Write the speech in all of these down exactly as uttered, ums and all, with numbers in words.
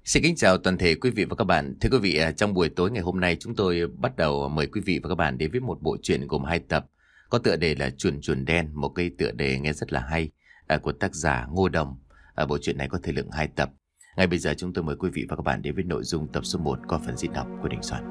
Xin kính chào toàn thể quý vị và các bạn. Thưa quý vị, à, trong buổi tối ngày hôm nay chúng tôi bắt đầu mời quý vị và các bạn đến với một bộ truyện gồm hai tập có tựa đề là Chuồn Chuồn Đen, một cái tựa đề nghe rất là hay à, của tác giả Ngô Đồng. À, bộ truyện này có thời lượng hai tập. Ngay bây giờ chúng tôi mời quý vị và các bạn đến với nội dung tập số một qua phần diễn đọc của Đình Soạn.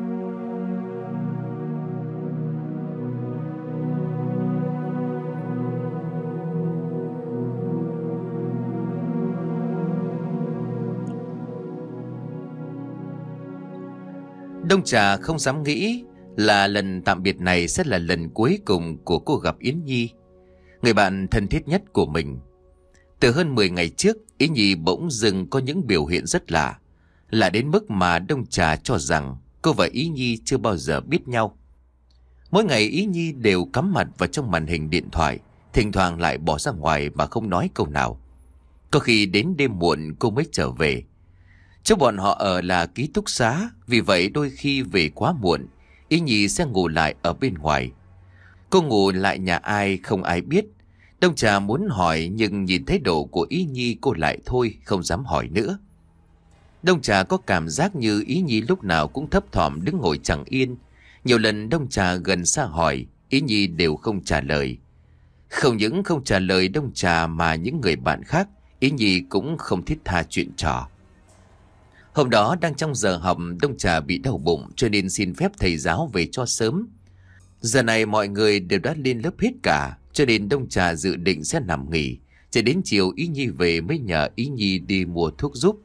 Đông Trà không dám nghĩ là lần tạm biệt này sẽ là lần cuối cùng của cô gặp Yến Nhi, người bạn thân thiết nhất của mình. Từ hơn mười ngày trước, Yến Nhi bỗng dưng có những biểu hiện rất lạ, lạ đến mức mà Đông Trà cho rằng cô và Yến Nhi chưa bao giờ biết nhau. Mỗi ngày Yến Nhi đều cắm mặt vào trong màn hình điện thoại, thỉnh thoảng lại bỏ ra ngoài mà không nói câu nào. Có khi đến đêm muộn cô mới trở về. Chỗ bọn họ ở là ký túc xá, vì vậy đôi khi về quá muộn, Yến Nhi sẽ ngủ lại ở bên ngoài. Cô ngủ lại nhà ai không ai biết. Đông Trà muốn hỏi nhưng nhìn thấy độ của Yến Nhi cô lại thôi, không dám hỏi nữa. Đông Trà có cảm giác như Yến Nhi lúc nào cũng thấp thỏm đứng ngồi chẳng yên. Nhiều lần Đông Trà gần xa hỏi, Yến Nhi đều không trả lời. Không những không trả lời Đông Trà mà những người bạn khác, Yến Nhi cũng không thiết tha chuyện trò. Hôm đó đang trong giờ học, Đông Trà bị đau bụng cho nên xin phép thầy giáo về cho sớm. Giờ này mọi người đều đã lên lớp hết cả, cho nên Đông Trà dự định sẽ nằm nghỉ. Cho đến chiều Yến Nhi về mới nhờ Yến Nhi đi mua thuốc giúp.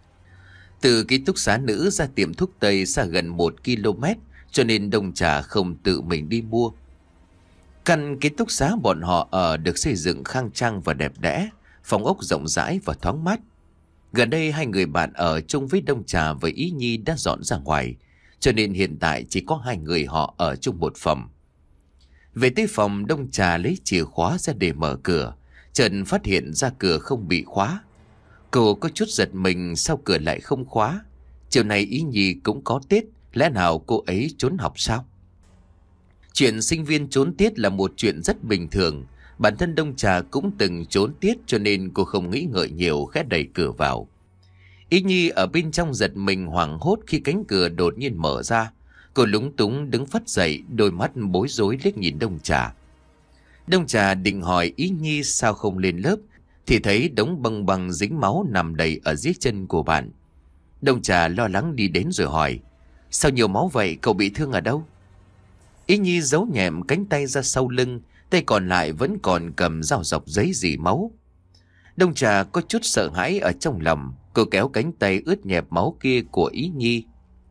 Từ ký túc xá nữ ra tiệm thuốc Tây xa gần một ki lô mét, cho nên Đông Trà không tự mình đi mua. Căn ký túc xá bọn họ ở được xây dựng khang trang và đẹp đẽ, phòng ốc rộng rãi và thoáng mát. Gần đây hai người bạn ở chung với Đông Trà và Yến Nhi đã dọn ra ngoài, cho nên hiện tại chỉ có hai người họ ở chung một phòng. Về tới phòng, Đông Trà lấy chìa khóa ra để mở cửa, chợt phát hiện ra cửa không bị khóa. Cô có chút giật mình sao cửa lại không khóa. Chiều nay Yến Nhi cũng có tiết, lẽ nào cô ấy trốn học sao? Chuyện sinh viên trốn tiết là một chuyện rất bình thường. Bản thân Đông Trà cũng từng trốn tiết cho nên cô không nghĩ ngợi nhiều, khẽ đẩy cửa vào. Yến Nhi ở bên trong giật mình hoảng hốt khi cánh cửa đột nhiên mở ra. Cô lúng túng đứng phắt dậy, đôi mắt bối rối liếc nhìn Đông Trà. Đông Trà định hỏi Yến Nhi sao không lên lớp, thì thấy đống băng băng dính máu nằm đầy ở dưới chân của bạn. Đông Trà lo lắng đi đến rồi hỏi, sao nhiều máu vậy, cậu bị thương ở đâu? Yến Nhi giấu nhẹm cánh tay ra sau lưng, tay còn lại vẫn còn cầm dao dọc giấy dì máu. Đông Trà có chút sợ hãi ở trong lòng, cô kéo cánh tay ướt nhẹp máu kia của Yến Nhi.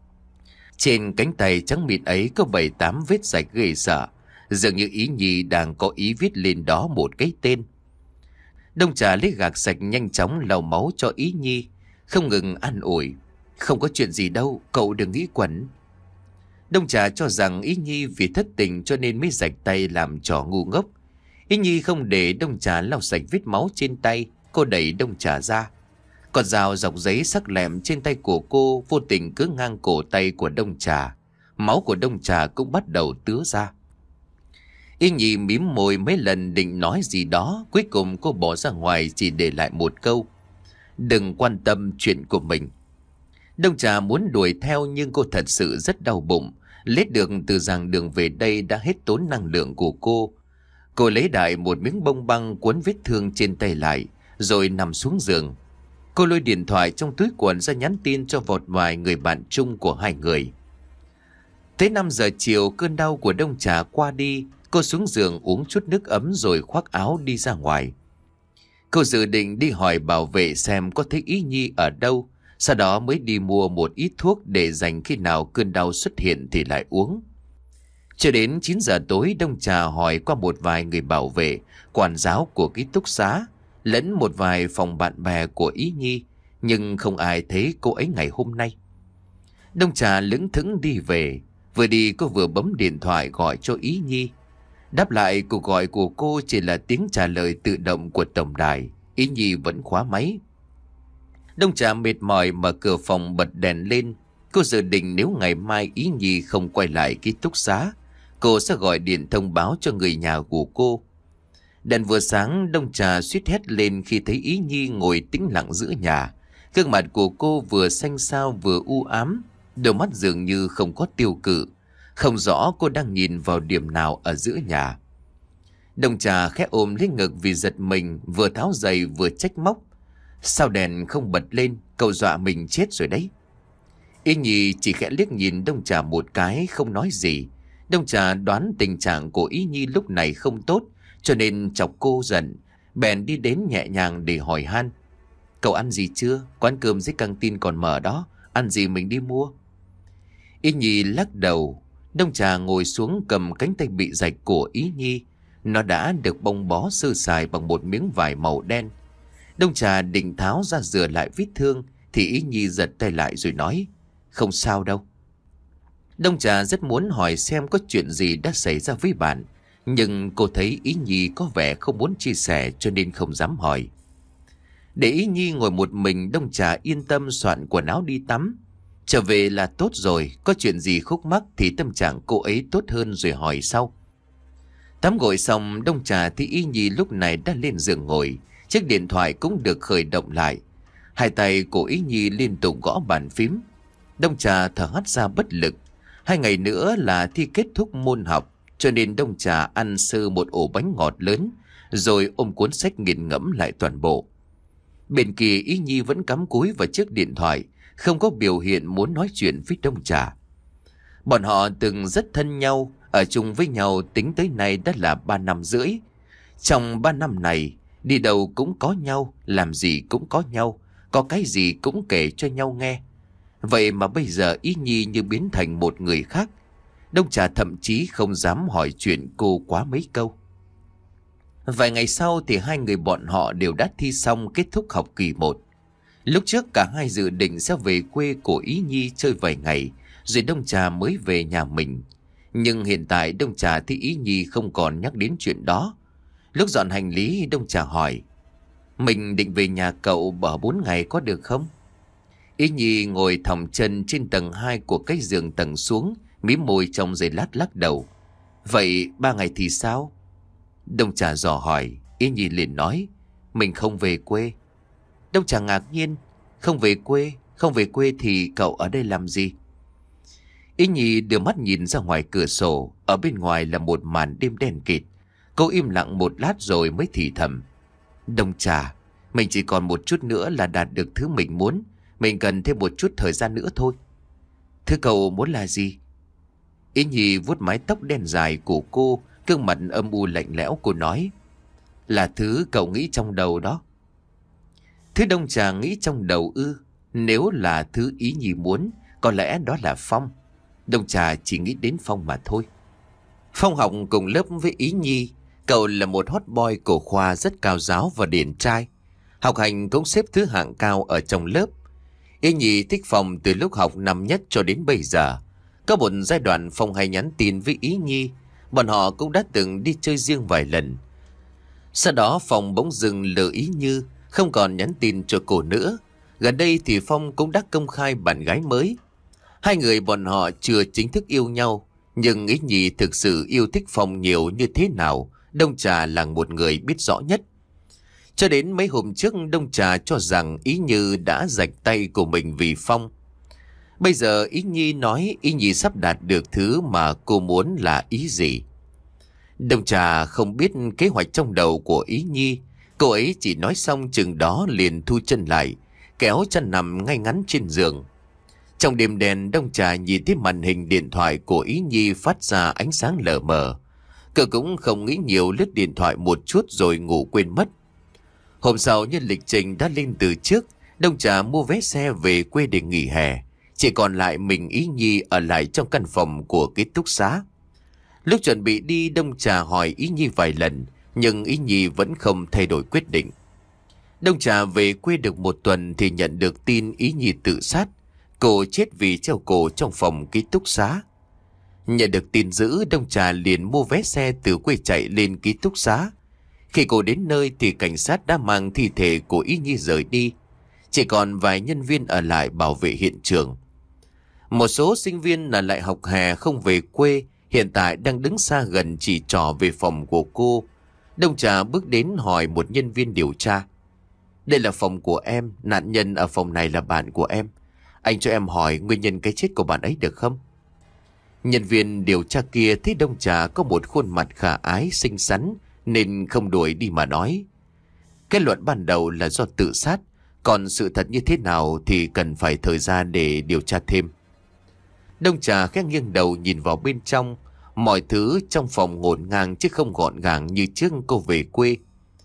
Trên cánh tay trắng mịn ấy có bảy tám vết rạch ghê sợ, dường như Yến Nhi đang có ý viết lên đó một cái tên. Đông Trà lấy gạc sạch nhanh chóng lau máu cho Yến Nhi, không ngừng an ủi, không có chuyện gì đâu, cậu đừng nghĩ quẩn. Đông Trà cho rằng Yến Nhi vì thất tình cho nên mới rạch tay làm trò ngu ngốc. Yến Nhi không để Đông Trà lau sạch vết máu trên tay, cô đẩy Đông Trà ra. Con dao dọc giấy sắc lẹm trên tay của cô vô tình cứ ngang cổ tay của Đông Trà. Máu của Đông Trà cũng bắt đầu tứa ra. Yến Nhi mím môi mấy lần định nói gì đó, cuối cùng cô bỏ ra ngoài chỉ để lại một câu, đừng quan tâm chuyện của mình. Đông Trà muốn đuổi theo nhưng cô thật sự rất đau bụng. Lết được từ giảng đường về đây đã hết tốn năng lượng của cô. Cô lấy đại một miếng bông băng cuốn vết thương trên tay lại, rồi nằm xuống giường. Cô lôi điện thoại trong túi quần ra nhắn tin cho một vài người bạn chung của hai người. Tới năm giờ chiều, cơn đau của Đông Trà qua đi, cô xuống giường uống chút nước ấm rồi khoác áo đi ra ngoài. Cô dự định đi hỏi bảo vệ xem có thấy Yến Nhi ở đâu, sau đó mới đi mua một ít thuốc để dành khi nào cơn đau xuất hiện thì lại uống. Cho đến chín giờ tối, Đông Trà hỏi qua một vài người bảo vệ, quản giáo của ký túc xá, lẫn một vài phòng bạn bè của Yến Nhi, nhưng không ai thấy cô ấy ngày hôm nay. Đông Trà lững thững đi về, vừa đi cô vừa bấm điện thoại gọi cho Yến Nhi. Đáp lại cuộc gọi của cô chỉ là tiếng trả lời tự động của tổng đài. Yến Nhi vẫn khóa máy. Đông Trà mệt mỏi mở cửa phòng bật đèn lên. Cô dự định nếu ngày mai Yến Nhi không quay lại ký túc xá, cô sẽ gọi điện thông báo cho người nhà của cô. Đèn vừa sáng, Đông Trà suýt hét lên khi thấy Yến Nhi ngồi tĩnh lặng giữa nhà. Gương mặt của cô vừa xanh xao vừa u ám, đôi mắt dường như không có tiêu cự. Không rõ cô đang nhìn vào điểm nào ở giữa nhà. Đông Trà khẽ ôm lấy ngực vì giật mình, vừa tháo giày vừa trách móc. Sao đèn không bật lên, cậu dọa mình chết rồi đấy. Ý Nhi chỉ khẽ liếc nhìn Đông Trà một cái, không nói gì. Đông Trà đoán tình trạng của Ý Nhi lúc này không tốt, cho nên chọc cô giận, bèn đi đến nhẹ nhàng để hỏi han. Cậu ăn gì chưa? Quán cơm dưới căng tin còn mở đó, ăn gì mình đi mua. Ý Nhi lắc đầu. Đông Trà ngồi xuống cầm cánh tay bị rạch của Ý Nhi. Nó đã được bông bó sơ sài bằng một miếng vải màu đen. Đông Trà định tháo ra rửa lại vết thương thì Ý Nhi giật tay lại rồi nói, không sao đâu. Đông Trà rất muốn hỏi xem có chuyện gì đã xảy ra với bạn, nhưng cô thấy Ý Nhi có vẻ không muốn chia sẻ cho nên không dám hỏi. Để Ý Nhi ngồi một mình, Đông Trà yên tâm soạn quần áo đi tắm. Trở về là tốt rồi, có chuyện gì khúc mắc thì tâm trạng cô ấy tốt hơn rồi hỏi sau. Tắm gội xong, Đông Trà thì Ý Nhi lúc này đã lên giường ngồi, chiếc điện thoại cũng được khởi động lại. Hai tay của Ý Nhi liên tục gõ bàn phím. Đông Trà thở hắt ra bất lực. Hai ngày nữa là thi kết thúc môn học, cho nên Đông Trà ăn sơ một ổ bánh ngọt lớn, rồi ôm cuốn sách nghiền ngẫm lại toàn bộ. Bên kia Ý Nhi vẫn cắm cúi vào chiếc điện thoại, không có biểu hiện muốn nói chuyện với Đông Trà. Bọn họ từng rất thân nhau, ở chung với nhau tính tới nay đã là ba năm rưỡi. Trong ba năm này, đi đâu cũng có nhau, làm gì cũng có nhau, có cái gì cũng kể cho nhau nghe. Vậy mà bây giờ Ý Nhi như biến thành một người khác. Đông Trà thậm chí không dám hỏi chuyện cô quá mấy câu. Vài ngày sau thì hai người bọn họ đều đã thi xong kết thúc học kỳ một. Lúc trước cả hai dự định sẽ về quê của Ý Nhi chơi vài ngày, rồi Đông Trà mới về nhà mình. Nhưng hiện tại Đông Trà thì Ý Nhi không còn nhắc đến chuyện đó. Lúc dọn hành lý, Đông Trà hỏi, mình định về nhà cậu ở bốn ngày có được không? Ý Nhi ngồi thòng chân trên tầng hai của cái giường tầng xuống, mím môi trong giây lát lắc đầu. Vậy ba ngày thì sao? Đông Trà dò hỏi. Ý Nhi liền nói, mình không về quê. Đông Trà ngạc nhiên, không về quê, không về quê thì cậu ở đây làm gì? Ý Nhi đưa mắt nhìn ra ngoài cửa sổ, ở bên ngoài là một màn đêm đen kịt. Cô im lặng một lát rồi mới thì thầm. Đông Trà, mình chỉ còn một chút nữa là đạt được thứ mình muốn. Mình cần thêm một chút thời gian nữa thôi. Thứ cậu muốn là gì? Ý Nhi vuốt mái tóc đen dài của cô, gương mặt âm u lạnh lẽo. Cô nói, là thứ cậu nghĩ trong đầu đó. Thứ Đông Trà nghĩ trong đầu ư? Nếu là thứ Ý Nhi muốn, có lẽ đó là Phong. Đông Trà chỉ nghĩ đến Phong mà thôi. Phong học cùng lớp với Ý Nhi. Cậu là một hot boy của khoa, rất cao giáo và điển trai. Học hành cũng xếp thứ hạng cao ở trong lớp. Ý Nhi thích Phong từ lúc học năm nhất cho đến bây giờ. Có một giai đoạn Phong hay nhắn tin với Ý Nhi. Bọn họ cũng đã từng đi chơi riêng vài lần. Sau đó Phong bỗng dưng lờ Ý Như, không còn nhắn tin cho cô nữa. Gần đây thì Phong cũng đã công khai bạn gái mới. Hai người bọn họ chưa chính thức yêu nhau, nhưng Ý Nhi thực sự yêu thích Phong nhiều như thế nào, Đông Trà là một người biết rõ nhất. Cho đến mấy hôm trước, Đông Trà cho rằng Ý Như đã rạch tay của mình vì Phong. Bây giờ Ý Nhi nói Ý Nhi sắp đạt được thứ mà cô muốn là ý gì. Đông Trà không biết kế hoạch trong đầu của Ý Nhi. Cô ấy chỉ nói xong chừng đó liền thu chân lại, kéo chân nằm ngay ngắn trên giường. Trong đêm đen, Đông Trà nhìn thấy màn hình điện thoại của Ý Nhi phát ra ánh sáng lờ mờ. Cậu cũng không nghĩ nhiều, lướt điện thoại một chút rồi ngủ quên mất. Hôm sau nhân lịch trình đã lên từ trước, Đông Trà mua vé xe về quê để nghỉ hè. Chỉ còn lại mình Ý Nhi ở lại trong căn phòng của ký túc xá. Lúc chuẩn bị đi, Đông Trà hỏi Ý Nhi vài lần, nhưng Ý Nhi vẫn không thay đổi quyết định. Đông Trà về quê được một tuần thì nhận được tin Ý Nhi tự sát. Cô chết vì treo cổ trong phòng ký túc xá. Nhận được tin dữ, Đông Trà liền mua vé xe từ quê chạy lên ký túc xá. Khi cô đến nơi thì cảnh sát đã mang thi thể của Ý Nhi rời đi. Chỉ còn vài nhân viên ở lại bảo vệ hiện trường. Một số sinh viên ở lại học hè không về quê, hiện tại đang đứng xa gần chỉ trỏ về phòng của cô. Đông Trà bước đến hỏi một nhân viên điều tra. Đây là phòng của em, nạn nhân ở phòng này là bạn của em. Anh cho em hỏi nguyên nhân cái chết của bạn ấy được không? Nhân viên điều tra kia thấy Đông Trà có một khuôn mặt khả ái xinh xắn nên không đuổi đi mà nói. Kết luận ban đầu là do tự sát, còn sự thật như thế nào thì cần phải thời gian để điều tra thêm. Đông Trà khẽ nghiêng đầu nhìn vào bên trong. Mọi thứ trong phòng ngổn ngang chứ không gọn gàng như trước cô về quê.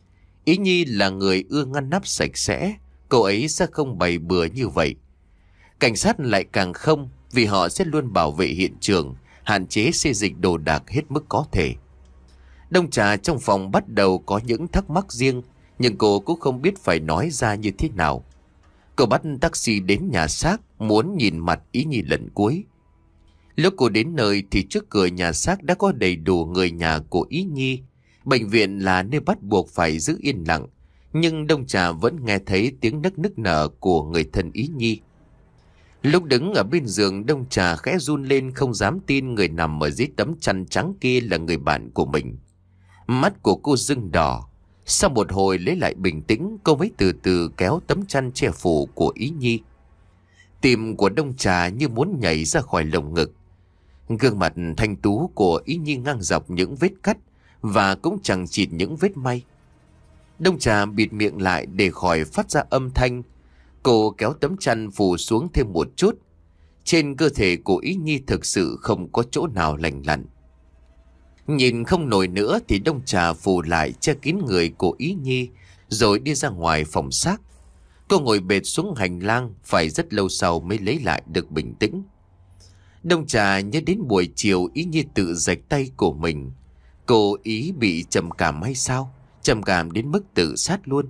Ý Nhi là người ưa ngăn nắp sạch sẽ, cô ấy sẽ không bày bừa như vậy. Cảnh sát lại càng không, vì họ sẽ luôn bảo vệ hiện trường, hạn chế xê dịch đồ đạc hết mức có thể. Đông Trà trong phòng bắt đầu có những thắc mắc riêng, nhưng cô cũng không biết phải nói ra như thế nào. Cô bắt taxi đến nhà xác, muốn nhìn mặt Ý Nhi lần cuối. Lúc cô đến nơi thì trước cửa nhà xác đã có đầy đủ người nhà của Ý Nhi. Bệnh viện là nơi bắt buộc phải giữ yên lặng, nhưng Đông Trà vẫn nghe thấy tiếng nức nức nở của người thân Ý Nhi. Lúc đứng ở bên giường, Đông Trà khẽ run lên, không dám tin người nằm ở dưới tấm chăn trắng kia là người bạn của mình. Mắt của cô rưng đỏ. Sau một hồi lấy lại bình tĩnh, cô mới từ từ kéo tấm chăn che phủ của Ý Nhi. Tim của Đông Trà như muốn nhảy ra khỏi lồng ngực. Gương mặt thanh tú của Ý Nhi ngang dọc những vết cắt và cũng chẳng chịt những vết may. Đông Trà bịt miệng lại để khỏi phát ra âm thanh. Cô kéo tấm chăn phủ xuống thêm một chút. Trên cơ thể của Ý Nhi thực sự không có chỗ nào lành lặn. Nhìn không nổi nữa thì Đông Trà phủ lại che kín người của Ý Nhi rồi đi ra ngoài phòng xác. Cô ngồi bệt xuống hành lang, phải rất lâu sau mới lấy lại được bình tĩnh. Đông Trà nhớ đến buổi chiều Ý Nhi tự rạch tay của mình. Cô Ý bị trầm cảm hay sao? Trầm cảm đến mức tự sát luôn.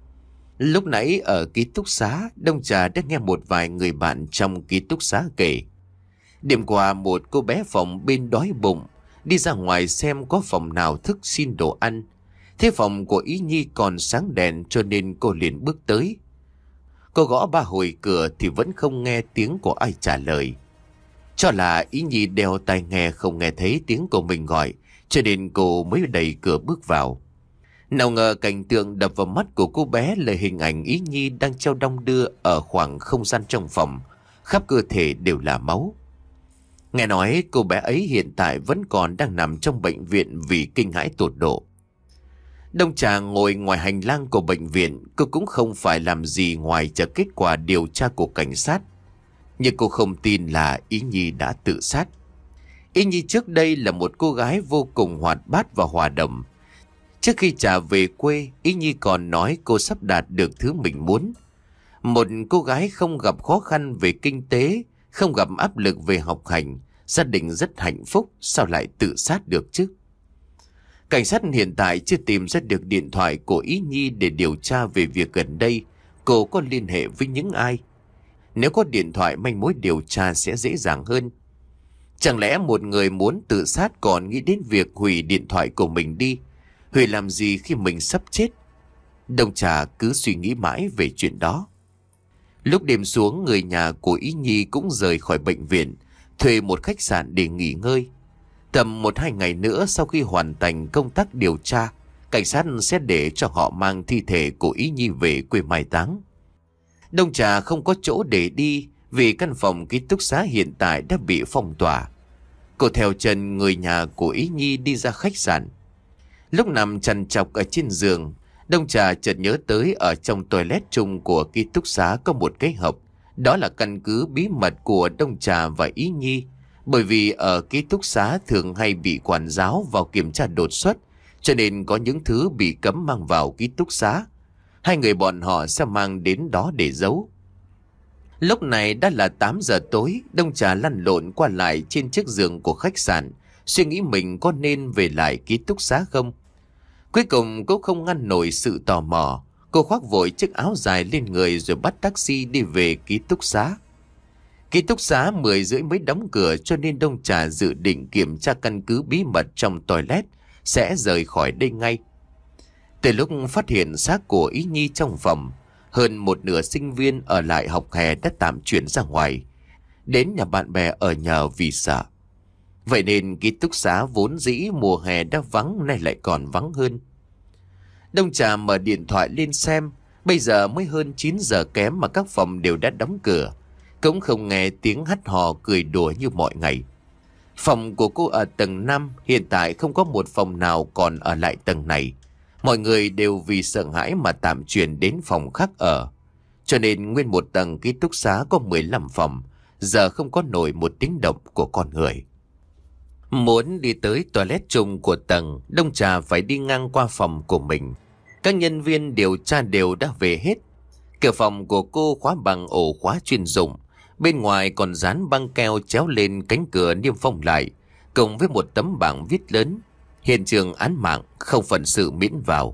Lúc nãy ở ký túc xá, Đông Trà đã nghe một vài người bạn trong ký túc xá kể. Đêm qua một cô bé phòng bên đói bụng, đi ra ngoài xem có phòng nào thức xin đồ ăn. Thế phòng của Ý Nhi còn sáng đèn cho nên cô liền bước tới. Cô gõ ba hồi cửa thì vẫn không nghe tiếng của ai trả lời. Cho là Ý Nhi đeo tai nghe không nghe thấy tiếng của mình gọi, cho nên cô mới đẩy cửa bước vào. Nào ngờ cảnh tượng đập vào mắt của cô bé là hình ảnh Ý Nhi đang treo đong đưa ở khoảng không gian trong phòng, khắp cơ thể đều là máu. Nghe nói cô bé ấy hiện tại vẫn còn đang nằm trong bệnh viện vì kinh hãi tột độ. Đông Trà ngồi ngoài hành lang của bệnh viện, cô cũng không phải làm gì ngoài chờ kết quả điều tra của cảnh sát. Nhưng cô không tin là Ý Nhi đã tự sát. Ý Nhi trước đây là một cô gái vô cùng hoạt bát và hòa đồng. Trước khi trả về quê, Ý Nhi còn nói cô sắp đạt được thứ mình muốn. Một cô gái không gặp khó khăn về kinh tế, không gặp áp lực về học hành, gia đình rất hạnh phúc, sao lại tự sát được chứ? Cảnh sát hiện tại chưa tìm ra được điện thoại của Ý Nhi để điều tra về việc gần đây cô có liên hệ với những ai. Nếu có điện thoại, manh mối điều tra sẽ dễ dàng hơn. Chẳng lẽ một người muốn tự sát còn nghĩ đến việc hủy điện thoại của mình đi? Hủy làm gì khi mình sắp chết? Đông Trà cứ suy nghĩ mãi về chuyện đó. Lúc đêm xuống, người nhà của Ý Nhi cũng rời khỏi bệnh viện, thuê một khách sạn để nghỉ ngơi. Tầm một hai ngày nữa sau khi hoàn thành công tác điều tra, cảnh sát sẽ để cho họ mang thi thể của Ý Nhi về quê mai táng. Đông Trà không có chỗ để đi vì căn phòng ký túc xá hiện tại đã bị phong tỏa. Cô theo chân người nhà của Ý Nhi đi ra khách sạn. Lúc nằm trằn trọc ở trên giường, Đông Trà chợt nhớ tới ở trong toilet chung của ký túc xá có một cái hộp. Đó là căn cứ bí mật của Đông Trà và Ý Nhi. Bởi vì ở ký túc xá thường hay bị quản giáo vào kiểm tra đột xuất, cho nên có những thứ bị cấm mang vào ký túc xá. Hai người bọn họ sẽ mang đến đó để giấu. Lúc này đã là tám giờ tối, Đông Trà lăn lộn qua lại trên chiếc giường của khách sạn, suy nghĩ mình có nên về lại ký túc xá không. Cuối cùng cô không ngăn nổi sự tò mò. Cô khoác vội chiếc áo dài lên người rồi bắt taxi đi về ký túc xá. Ký túc xá mười rưỡi mới đóng cửa, cho nên Đông Trà dự định kiểm tra căn cứ bí mật trong toilet, sẽ rời khỏi đây ngay. Từ lúc phát hiện xác của Ý Nhi trong phòng, hơn một nửa sinh viên ở lại học hè đã tạm chuyển ra ngoài, đến nhà bạn bè ở nhờ vì sợ. Vậy nên ký túc xá vốn dĩ mùa hè đã vắng, nay lại còn vắng hơn. Đông Trà mở điện thoại lên xem, Bây giờ mới hơn chín giờ kém mà các phòng đều đã đóng cửa, cũng không nghe tiếng hắt hò cười đùa như mọi ngày. Phòng của cô ở tầng năm, hiện tại không có một phòng nào còn ở lại tầng này. Mọi người đều vì sợ hãi mà tạm chuyển đến phòng khác ở. Cho nên nguyên một tầng ký túc xá có mười lăm phòng, giờ không có nổi một tiếng động của con người. Muốn đi tới toilet chung của tầng, Đông Trà phải đi ngang qua phòng của mình. Các nhân viên điều tra đều đã về hết. Cửa phòng của cô khóa bằng ổ khóa chuyên dụng, bên ngoài còn dán băng keo chéo lên cánh cửa niêm phong lại, cùng với một tấm bảng viết lớn: hiện trường án mạng, không phận sự miễn vào.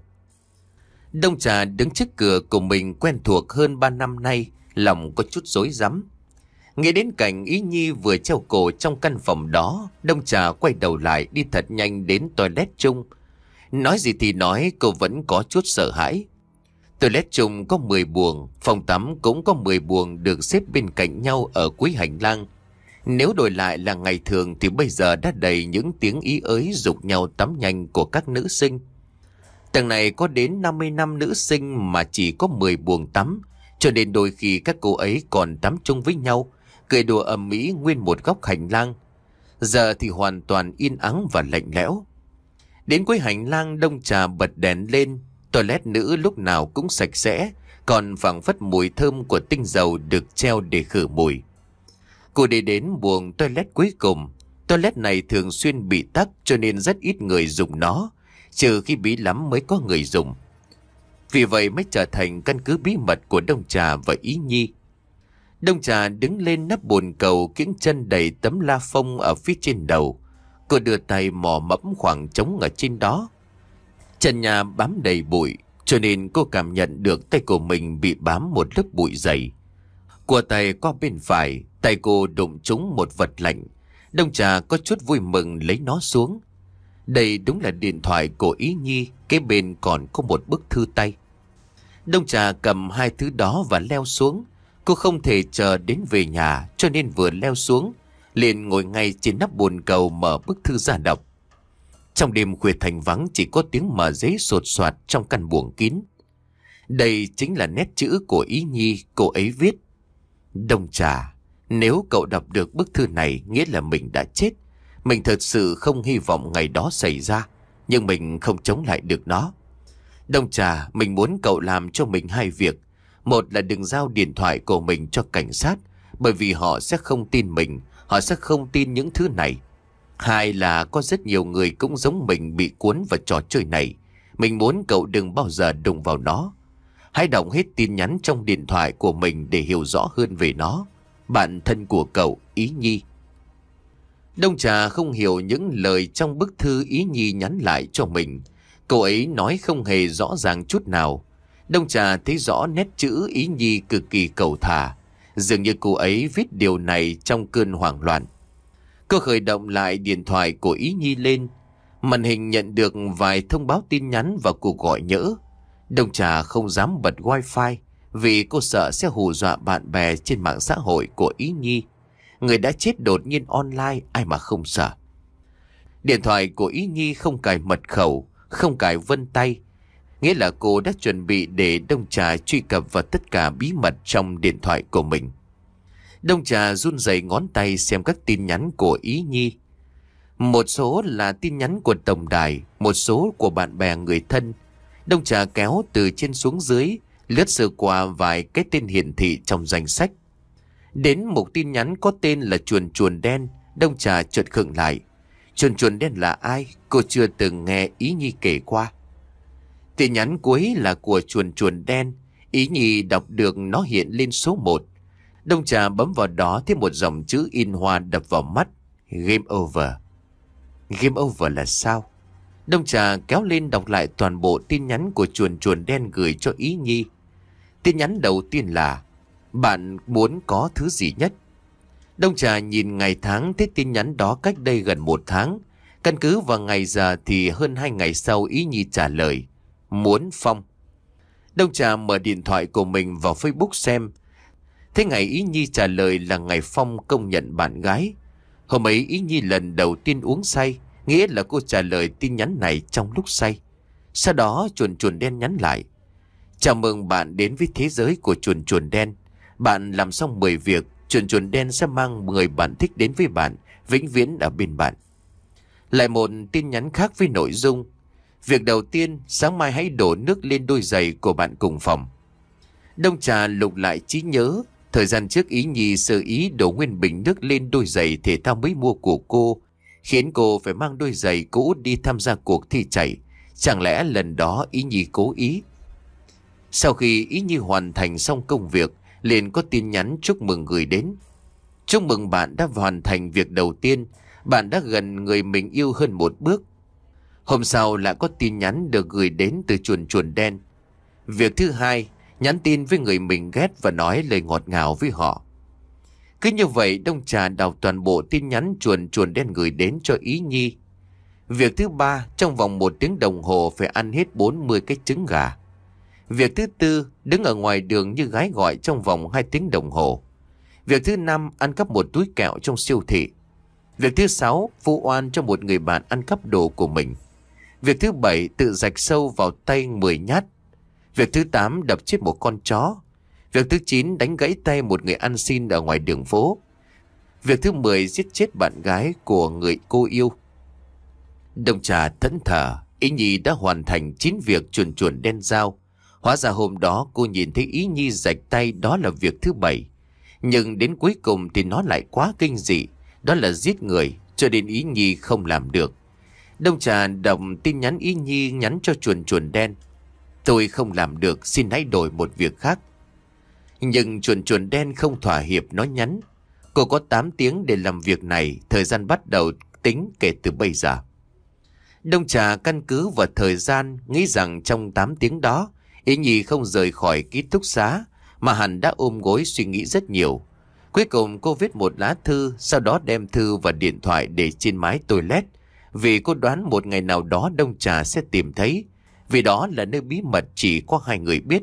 Đông Trà đứng trước cửa của mình quen thuộc hơn ba năm nay, lòng có chút rối rắm. Nghĩ đến cảnh Ý Nhi vừa treo cổ trong căn phòng đó, Đông Trà quay đầu lại đi thật nhanh đến toilet chung. Nói gì thì nói, cô vẫn có chút sợ hãi. Toilet chung có mười buồng, phòng tắm cũng có mười buồng được xếp bên cạnh nhau ở cuối hành lang. Nếu đổi lại là ngày thường thì bây giờ đã đầy những tiếng ý ới giục nhau tắm nhanh của các nữ sinh. Tầng này có đến năm mươi năm nữ sinh mà chỉ có mười buồng tắm, cho nên đôi khi các cô ấy còn tắm chung với nhau, cười đùa ầm ĩ nguyên một góc hành lang. Giờ thì hoàn toàn yên ắng và lạnh lẽo. Đến cuối hành lang, Đông Trà bật đèn lên. Toilet nữ lúc nào cũng sạch sẽ, còn phảng phất mùi thơm của tinh dầu được treo để khử mùi. Cô đi đến buồng toilet cuối cùng. Toilet này thường xuyên bị tắc, cho nên rất ít người dùng nó, trừ khi bí lắm mới có người dùng. Vì vậy mới trở thành căn cứ bí mật của Đông Trà và Ý Nhi. Đông Trà đứng lên nắp bồn cầu, kiễng chân đầy tấm la phông ở phía trên đầu. Cô đưa tay mò mẫm khoảng trống ở trên đó. Trần nhà bám đầy bụi, cho nên cô cảm nhận được tay của mình bị bám một lớp bụi dày. Của tay qua bên phải, tay cô đụng trúng một vật lạnh. Đông Trà có chút vui mừng lấy nó xuống. Đây đúng là điện thoại của Ý Nhi, kế bên còn có một bức thư tay. Đông Trà cầm hai thứ đó và leo xuống. Cô không thể chờ đến về nhà, cho nên vừa leo xuống liền ngồi ngay trên nắp bồn cầu mở bức thư ra đọc. Trong đêm khuya thành vắng, chỉ có tiếng mở giấy sột soạt trong căn buồng kín. Đây chính là nét chữ của Ý Nhi. Cô ấy viết: Đông Trà, nếu cậu đọc được bức thư này nghĩa là mình đã chết. Mình thật sự không hy vọng ngày đó xảy ra, nhưng mình không chống lại được nó. Đông Trà, mình muốn cậu làm cho mình hai việc. Một là đừng giao điện thoại của mình cho cảnh sát, bởi vì họ sẽ không tin mình, họ sẽ không tin những thứ này. Hai là có rất nhiều người cũng giống mình bị cuốn vào trò chơi này. Mình muốn cậu đừng bao giờ đụng vào nó. Hãy đọc hết tin nhắn trong điện thoại của mình để hiểu rõ hơn về nó. Bạn thân của cậu, Ý Nhi. Đông Trà không hiểu những lời trong bức thư Ý Nhi nhắn lại cho mình. Cậu ấy nói không hề rõ ràng chút nào. Đông Trà thấy rõ nét chữ Ý Nhi cực kỳ cầu thả. Dường như cô ấy viết điều này trong cơn hoảng loạn. Cô khởi động lại điện thoại của Ý Nhi lên. Màn hình nhận được vài thông báo tin nhắn và cuộc gọi nhỡ. Đông Trà không dám bật wifi vì cô sợ sẽ hù dọa bạn bè trên mạng xã hội của Ý Nhi. Người đã chết đột nhiên online, ai mà không sợ. Điện thoại của Ý Nhi không cài mật khẩu, không cài vân tay, nghĩa là cô đã chuẩn bị để Đông Trà truy cập vào tất cả bí mật trong điện thoại của mình. Đông Trà run rẩy ngón tay xem các tin nhắn của Ý Nhi. Một số là tin nhắn của tổng đài, một số của bạn bè người thân. Đông Trà kéo từ trên xuống dưới, lướt sơ qua vài cái tên hiển thị trong danh sách. Đến một tin nhắn có tên là Chuồn Chuồn Đen, Đông Trà chợt khựng lại. Chuồn Chuồn Đen là ai? Cô chưa từng nghe Ý Nhi kể qua. Tin nhắn cuối là của Chuồn Chuồn Đen. Ý Nhi đọc được nó hiện lên số một. Đông Trà bấm vào đó, thấy một dòng chữ in hoa đập vào mắt: Game over. Game over là sao? Đông Trà kéo lên đọc lại toàn bộ tin nhắn của Chuồn Chuồn Đen gửi cho Ý Nhi. Tin nhắn đầu tiên là: bạn muốn có thứ gì nhất? Đông Trà nhìn ngày tháng thấy tin nhắn đó cách đây gần một tháng. Căn cứ vào ngày giờ thì hơn hai ngày sau Ý Nhi trả lời: muốn Phong. Đông Trà mở điện thoại của mình vào Facebook xem. Thế ngày Ý Nhi trả lời là ngày Phong công nhận bạn gái. Hôm ấy Ý Nhi lần đầu tiên uống say, nghĩa là cô trả lời tin nhắn này trong lúc say. Sau đó Chuồn Chuồn Đen nhắn lại: Chào mừng bạn đến với thế giới của chuồn chuồn đen. Bạn làm xong mười việc, chuồn chuồn đen sẽ mang mười bạn thích đến với bạn, vĩnh viễn ở bên bạn. Lại một tin nhắn khác với nội dung: việc đầu tiên, sáng mai hãy đổ nước lên đôi giày của bạn cùng phòng. Đông Trà lục lại trí nhớ. Thời gian trước Ý Nhi sơ ý đổ nguyên bình nước lên đôi giày thể thao mới mua của cô, khiến cô phải mang đôi giày cũ đi tham gia cuộc thi chạy. Chẳng lẽ lần đó Ý Nhi cố ý? Sau khi Ý Nhi hoàn thành xong công việc, liền có tin nhắn chúc mừng gửi đến. Chúc mừng bạn đã hoàn thành việc đầu tiên, bạn đã gần người mình yêu hơn một bước. Hôm sau lại có tin nhắn được gửi đến từ chuồn chuồn đen. Việc thứ hai, nhắn tin với người mình ghét và nói lời ngọt ngào với họ. Cứ như vậy, Đông Trà đọc toàn bộ tin nhắn chuồn chuồn đen gửi đến cho Ý Nhi. Việc thứ ba, trong vòng một tiếng đồng hồ phải ăn hết bốn mươi cái trứng gà. Việc thứ tư, đứng ở ngoài đường như gái gọi trong vòng hai tiếng đồng hồ. Việc thứ năm, ăn cắp một túi kẹo trong siêu thị. Việc thứ sáu, vu oan cho một người bạn ăn cắp đồ của mình. Việc thứ bảy, tự rạch sâu vào tay mười nhát. Việc thứ tám, đập chết một con chó. Việc thứ chín, đánh gãy tay một người ăn xin ở ngoài đường phố. Việc thứ mười, giết chết bạn gái của người cô yêu. Đông Trà thẫn thờ, Ý Nhi đã hoàn thành chín việc chuồn chuồn đen giao. Hóa ra hôm đó cô nhìn thấy Ý Nhi rạch tay, đó là việc thứ bảy. Nhưng đến cuối cùng thì nó lại quá kinh dị, đó là giết người, cho đến Ý Nhi không làm được. Đông Trà đọc tin nhắn Ý Nhi nhắn cho chuồn chuồn đen: tôi không làm được, xin hãy đổi một việc khác. Nhưng chuồn chuồn đen không thỏa hiệp, nó nhắn: cô có tám tiếng để làm việc này, thời gian bắt đầu tính kể từ bây giờ. Đông Trà căn cứ vào thời gian, nghĩ rằng trong tám tiếng đó Ý Nhi không rời khỏi ký túc xá, mà hẳn đã ôm gối suy nghĩ rất nhiều. Cuối cùng cô viết một lá thư, sau đó đem thư và điện thoại để trên mái toilet, vì cô đoán một ngày nào đó Đông Trà sẽ tìm thấy, vì đó là nơi bí mật chỉ có hai người biết.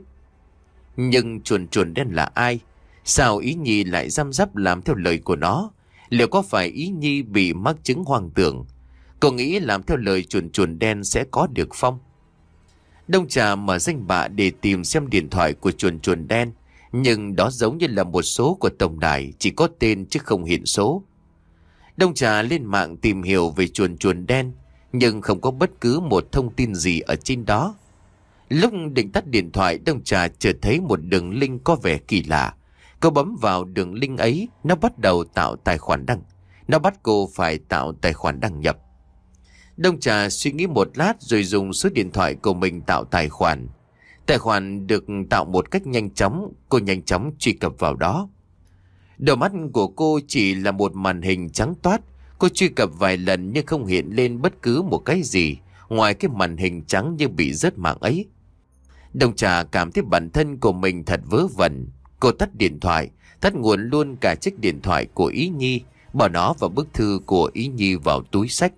Nhưng chuồn chuồn đen là ai? Sao Ý Nhi lại răm rắp làm theo lời của nó? Liệu có phải Ý Nhi bị mắc chứng hoang tưởng? Cô nghĩ làm theo lời chuồn chuồn đen sẽ có được phong. Đông Trà mở danh bạ để tìm xem điện thoại của chuồn chuồn đen, nhưng đó giống như là một số của tổng đài, chỉ có tên chứ không hiện số. Đông Trà lên mạng tìm hiểu về chuồn chuồn đen, nhưng không có bất cứ một thông tin gì ở trên đó. Lúc định tắt điện thoại, Đông Trà chợt thấy một đường link có vẻ kỳ lạ. Cô bấm vào đường link ấy, nó bắt đầu tạo tài khoản đăng. Nó bắt cô phải tạo tài khoản đăng nhập. Đông Trà suy nghĩ một lát rồi dùng số điện thoại của mình tạo tài khoản. Tài khoản được tạo một cách nhanh chóng, cô nhanh chóng truy cập vào đó. Đầu mắt của cô chỉ là một màn hình trắng toát. Cô truy cập vài lần nhưng không hiện lên bất cứ một cái gì ngoài cái màn hình trắng như bị rớt mạng ấy. Đông Trà cảm thấy bản thân của mình thật vớ vẩn. Cô tắt điện thoại, tắt nguồn luôn cả chiếc điện thoại của Ý Nhi, bỏ nó và bức thư của Ý Nhi vào túi xách.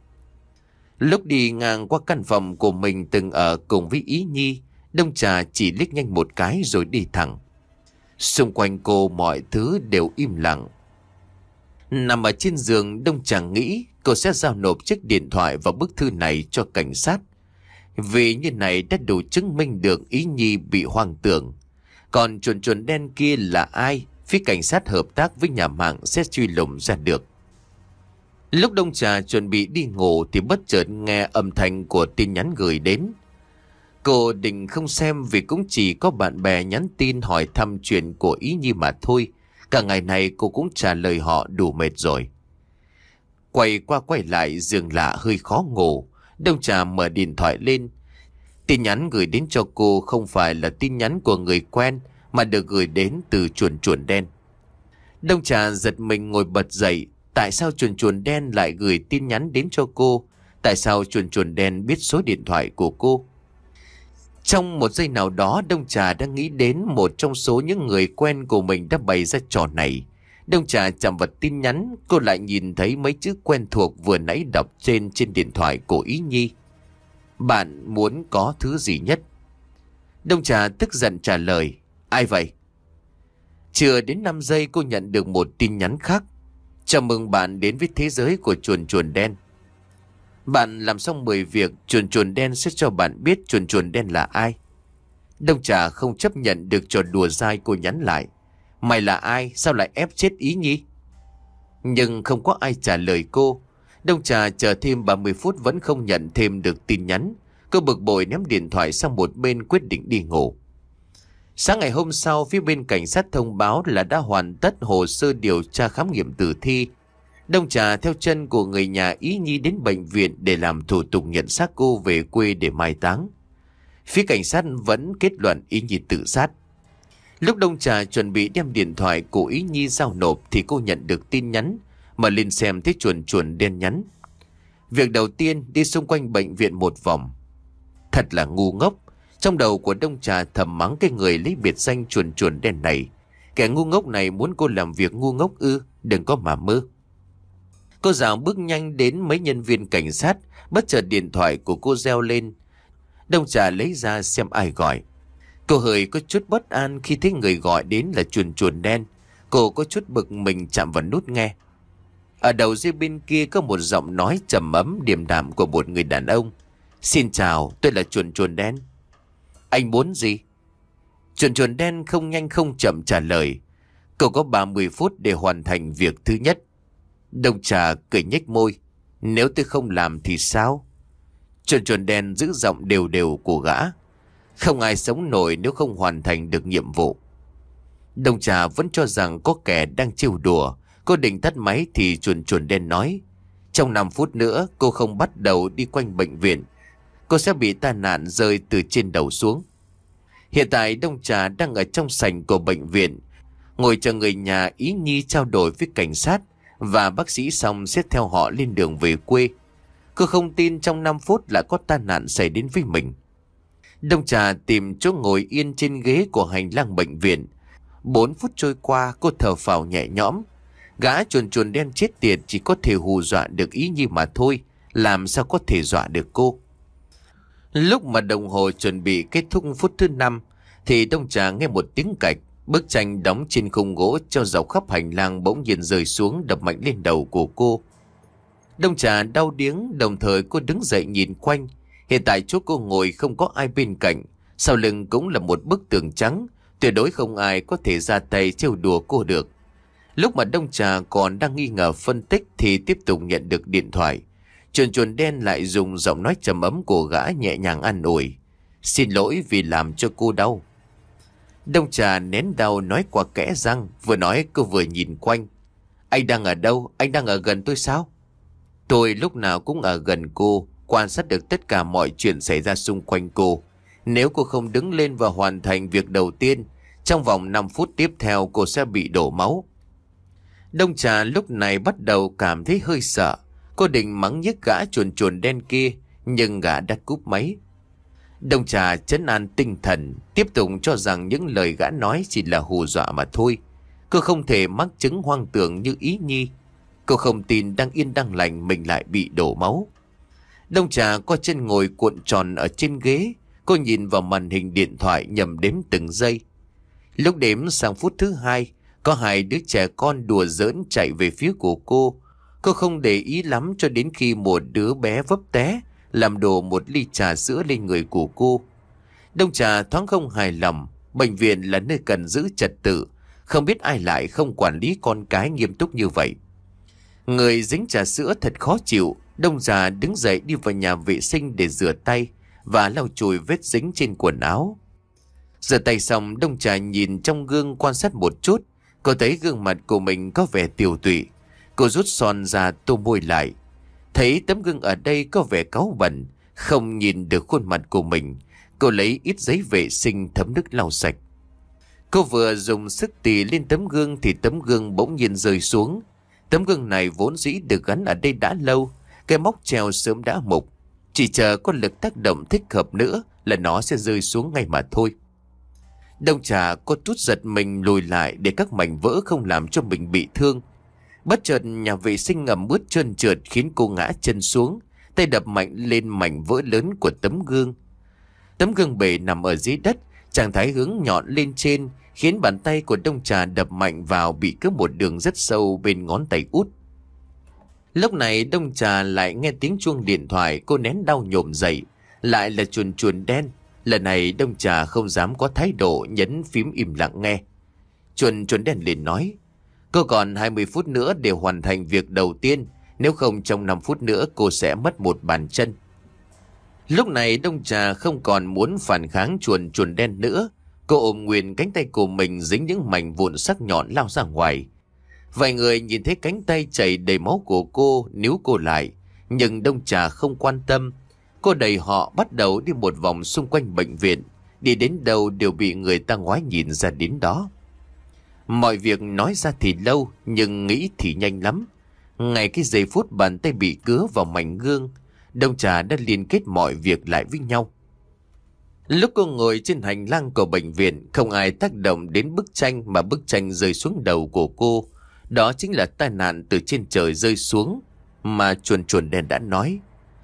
Lúc đi ngang qua căn phòng của mình từng ở cùng với Ý Nhi, Đông Trà chỉ liếc nhanh một cái rồi đi thẳng. Xung quanh cô mọi thứ đều im lặng. Nằm ở trên giường, Đông Trà nghĩ cô sẽ giao nộp chiếc điện thoại và bức thư này cho cảnh sát. Vì như này đã đủ chứng minh được Ý Nhi bị hoang tưởng. Còn chuồn chuồn đen kia là ai, phía cảnh sát hợp tác với nhà mạng sẽ truy lùng ra được. Lúc Đông Trà chuẩn bị đi ngủ thì bất chợt nghe âm thanh của tin nhắn gửi đến. Cô định không xem vì cũng chỉ có bạn bè nhắn tin hỏi thăm chuyện của Ý Nhi mà thôi. Cả ngày này cô cũng trả lời họ đủ mệt rồi. Quay qua quay lại giường lạ hơi khó ngủ. Đông Trà mở điện thoại lên. Tin nhắn gửi đến cho cô không phải là tin nhắn của người quen mà được gửi đến từ chuồn chuồn đen. Đông Trà giật mình ngồi bật dậy. Tại sao chuồn chuồn đen lại gửi tin nhắn đến cho cô? Tại sao chuồn chuồn đen biết số điện thoại của cô? Trong một giây nào đó, Đông Trà đang nghĩ đến một trong số những người quen của mình đã bày ra trò này. Đông Trà chạm vào tin nhắn, cô lại nhìn thấy mấy chữ quen thuộc vừa nãy đọc trên trên điện thoại của Ý Nhi. Bạn muốn có thứ gì nhất? Đông Trà tức giận trả lời. Ai vậy? Chưa đến năm giây cô nhận được một tin nhắn khác. Chào mừng bạn đến với thế giới của chuồn chuồn đen. Bạn làm xong mười việc, chuồn chuồn đen sẽ cho bạn biết chuồn chuồn đen là ai. Đông Trà không chấp nhận được trò đùa dai, cô nhắn lại: Mày là ai? Sao lại ép chết Ý Nhi? Nhưng không có ai trả lời cô. Đông Trà chờ thêm ba mươi phút vẫn không nhận thêm được tin nhắn. Cô bực bội ném điện thoại sang một bên, quyết định đi ngủ. Sáng ngày hôm sau, phía bên cảnh sát thông báo là đã hoàn tất hồ sơ điều tra khám nghiệm tử thi. Đông Trà theo chân của người nhà Ý Nhi đến bệnh viện để làm thủ tục nhận xác cô về quê để mai táng. Phía cảnh sát vẫn kết luận Ý Nhi tự sát. Lúc Đông Trà chuẩn bị đem điện thoại của Ý Nhi giao nộp thì cô nhận được tin nhắn, mà lên xem thấy chuồn chuồn đen nhắn: Việc đầu tiên, đi xung quanh bệnh viện một vòng. Thật là ngu ngốc. Trong đầu của Đông Trà thầm mắng cái người lấy biệt danh chuồn chuồn đen này. Kẻ ngu ngốc này muốn cô làm việc ngu ngốc ư? Đừng có mà mơ. Cô dạo bước nhanh đến mấy nhân viên cảnh sát. Bất chợt điện thoại của cô reo lên. Đông Trà lấy ra xem ai gọi. Cô hơi có chút bất an khi thấy người gọi đến là chuồn chuồn đen. Cô có chút bực mình chạm vào nút nghe. Ở đầu dây bên kia có một giọng nói trầm ấm điềm đạm của một người đàn ông: Xin chào, tôi là chuồn chuồn đen. Anh muốn gì? Chuồn chuồn đen không nhanh không chậm trả lời: Cậu có ba mươi phút để hoàn thành việc thứ nhất. Đông Trà cười nhếch môi: Nếu tôi không làm thì sao? Chuồn chuồn đen giữ giọng đều đều của gã: Không ai sống nổi nếu không hoàn thành được nhiệm vụ. Đông Trà vẫn cho rằng có kẻ đang trêu đùa. Cô định tắt máy thì chuồn chuồn đen nói: Trong năm phút nữa cô không bắt đầu đi quanh bệnh viện, cô sẽ bị tai nạn rơi từ trên đầu xuống. Hiện tại Đông Trà đang ở trong sảnh của bệnh viện, ngồi chờ người nhà Ý Nhi trao đổi với cảnh sát và bác sĩ xong sẽ theo họ lên đường về quê. Cô không tin trong năm phút lại có tai nạn xảy đến với mình. Đông Trà tìm chỗ ngồi yên trên ghế của hành lang bệnh viện. Bốn phút trôi qua, cô thở phào nhẹ nhõm. Gã chuồn chuồn đen chết tiệt chỉ có thể hù dọa được Ý Nhi mà thôi, làm sao có thể dọa được cô. Lúc mà đồng hồ chuẩn bị kết thúc phút thứ năm thì Đông Trà nghe một tiếng cạch. Bức tranh đóng trên khung gỗ treo dọc khắp hành lang bỗng nhiên rơi xuống, đập mạnh lên đầu của cô. Đông Trà đau điếng, đồng thời cô đứng dậy nhìn quanh. Hiện tại chỗ cô ngồi không có ai bên cạnh, sau lưng cũng là một bức tường trắng, tuyệt đối không ai có thể ra tay trêu đùa cô được. Lúc mà Đông Trà còn đang nghi ngờ phân tích thì tiếp tục nhận được điện thoại. Chuồn chuồn đen lại dùng giọng nói trầm ấm của gã nhẹ nhàng an ủi: Xin lỗi vì làm cho cô đau. Đông Trà nén đau nói qua kẽ răng, vừa nói cô vừa nhìn quanh. Anh đang ở đâu? Anh đang ở gần tôi sao? Tôi lúc nào cũng ở gần cô, quan sát được tất cả mọi chuyện xảy ra xung quanh cô. Nếu cô không đứng lên và hoàn thành việc đầu tiên, trong vòng năm phút tiếp theo cô sẽ bị đổ máu. Đông Trà lúc này bắt đầu cảm thấy hơi sợ. Cô định mắng nhức gã chuồn chuồn đen kia, nhưng gã đã cúp máy. Đông Trà trấn an tinh thần, tiếp tục cho rằng những lời gã nói chỉ là hù dọa mà thôi. Cô không thể mắc chứng hoang tưởng như Ý Nhi. Cô không tin đang yên đang lành mình lại bị đổ máu. Đông Trà co chân ngồi cuộn tròn ở trên ghế. Cô nhìn vào màn hình điện thoại nhầm đếm từng giây. Lúc đếm sang phút thứ hai, có hai đứa trẻ con đùa giỡn chạy về phía của cô. Cô không để ý lắm cho đến khi một đứa bé vấp té, làm đổ một ly trà sữa lên người của cô. Đông Trà thoáng không hài lòng. Bệnh viện là nơi cần giữ trật tự, không biết ai lại không quản lý con cái nghiêm túc như vậy. Người dính trà sữa thật khó chịu. Đông Trà đứng dậy đi vào nhà vệ sinh để rửa tay và lau chùi vết dính trên quần áo. Rửa tay xong, Đông Trà nhìn trong gương quan sát một chút. Cô thấy gương mặt của mình có vẻ tiều tụy. Cô rút son ra tô môi lại. Thấy tấm gương ở đây có vẻ cáu bẩn, không nhìn được khuôn mặt của mình. Cô lấy ít giấy vệ sinh thấm nước lau sạch. Cô vừa dùng sức tì lên tấm gương thì tấm gương bỗng nhiên rơi xuống. Tấm gương này vốn dĩ được gắn ở đây đã lâu. Cái móc treo sớm đã mục. Chỉ chờ có lực tác động thích hợp nữa là nó sẽ rơi xuống ngay mà thôi. Đông Trà có chút giật mình lùi lại để các mảnh vỡ không làm cho mình bị thương. Bất chợt nhà vệ sinh ngầm ướt trơn trượt khiến cô ngã chân xuống, tay đập mạnh lên mảnh vỡ lớn của tấm gương. Tấm gương bể nằm ở dưới đất, trạng thái hướng nhọn lên trên khiến bàn tay của Đông Trà đập mạnh vào bị cứa một đường rất sâu bên ngón tay út. Lúc này Đông Trà lại nghe tiếng chuông điện thoại, cô nén đau nhổm dậy. Lại là chuồn chuồn đen. Lần này Đông Trà không dám có thái độ, nhấn phím im lặng nghe. Chuồn chuồn đen liền nói: cô còn hai mươi phút nữa để hoàn thành việc đầu tiên, nếu không trong năm phút nữa cô sẽ mất một bàn chân. Lúc này Đông Trà không còn muốn phản kháng chuồn chuồn đen nữa. Cô ôm nguyên cánh tay của mình dính những mảnh vụn sắc nhọn lao ra ngoài. Vài người nhìn thấy cánh tay chảy đầy máu của cô níu cô lại, nhưng Đông Trà không quan tâm. Cô đẩy họ bắt đầu đi một vòng xung quanh bệnh viện, đi đến đâu đều bị người ta ngoái nhìn ra đến đó. Mọi việc nói ra thì lâu, nhưng nghĩ thì nhanh lắm. Ngay cái giây phút bàn tay bị cứa vào mảnh gương, Đông Trà đã liên kết mọi việc lại với nhau. Lúc cô ngồi trên hành lang của bệnh viện, không ai tác động đến bức tranh mà bức tranh rơi xuống đầu của cô. Đó chính là tai nạn từ trên trời rơi xuống mà chuồn chuồn đen đã nói.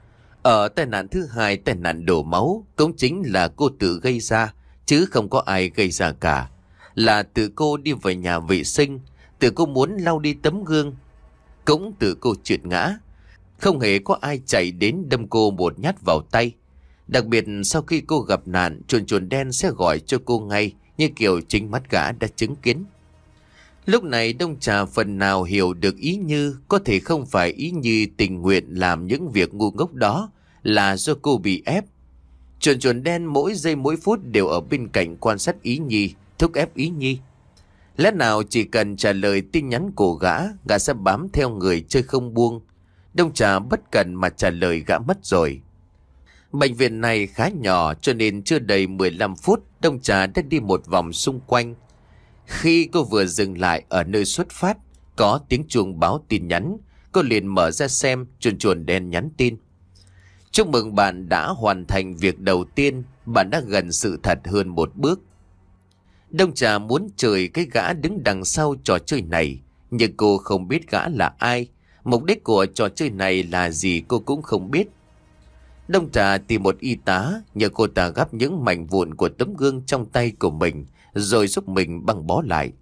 Ở tai nạn thứ hai, tai nạn đổ máu, cũng chính là cô tự gây ra, chứ không có ai gây ra cả. Là tự cô đi về nhà vệ sinh, tự cô muốn lau đi tấm gương, cũng tự cô trượt ngã. Không hề có ai chạy đến đâm cô một nhát vào tay. Đặc biệt sau khi cô gặp nạn, chuồn chuồn đen sẽ gọi cho cô ngay, như kiểu chính mắt gã đã chứng kiến. Lúc này Đông Trà phần nào hiểu được ý Như. Có thể không phải ý Như tình nguyện làm những việc ngu ngốc đó, là do cô bị ép. Chuồn chuồn đen mỗi giây mỗi phút đều ở bên cạnh quan sát ý Nhi, thúc ép ý Nhi. Lẽ nào chỉ cần trả lời tin nhắn của gã, gã sẽ bám theo người chơi không buông. Đông Trà bất cần mà trả lời gã mất rồi. Bệnh viện này khá nhỏ, cho nên chưa đầy mười lăm phút Đông Trà đã đi một vòng xung quanh. Khi cô vừa dừng lại ở nơi xuất phát, có tiếng chuông báo tin nhắn. Cô liền mở ra xem. Chuồn chuồn đen nhắn tin: chúc mừng bạn đã hoàn thành việc đầu tiên, bạn đã gần sự thật hơn một bước. Đông Trà muốn chửi cái gã đứng đằng sau trò chơi này, nhưng cô không biết gã là ai. Mục đích của trò chơi này là gì cô cũng không biết. Đông Trà tìm một y tá, nhờ cô ta gắp những mảnh vụn của tấm gương trong tay của mình, rồi giúp mình băng bó lại.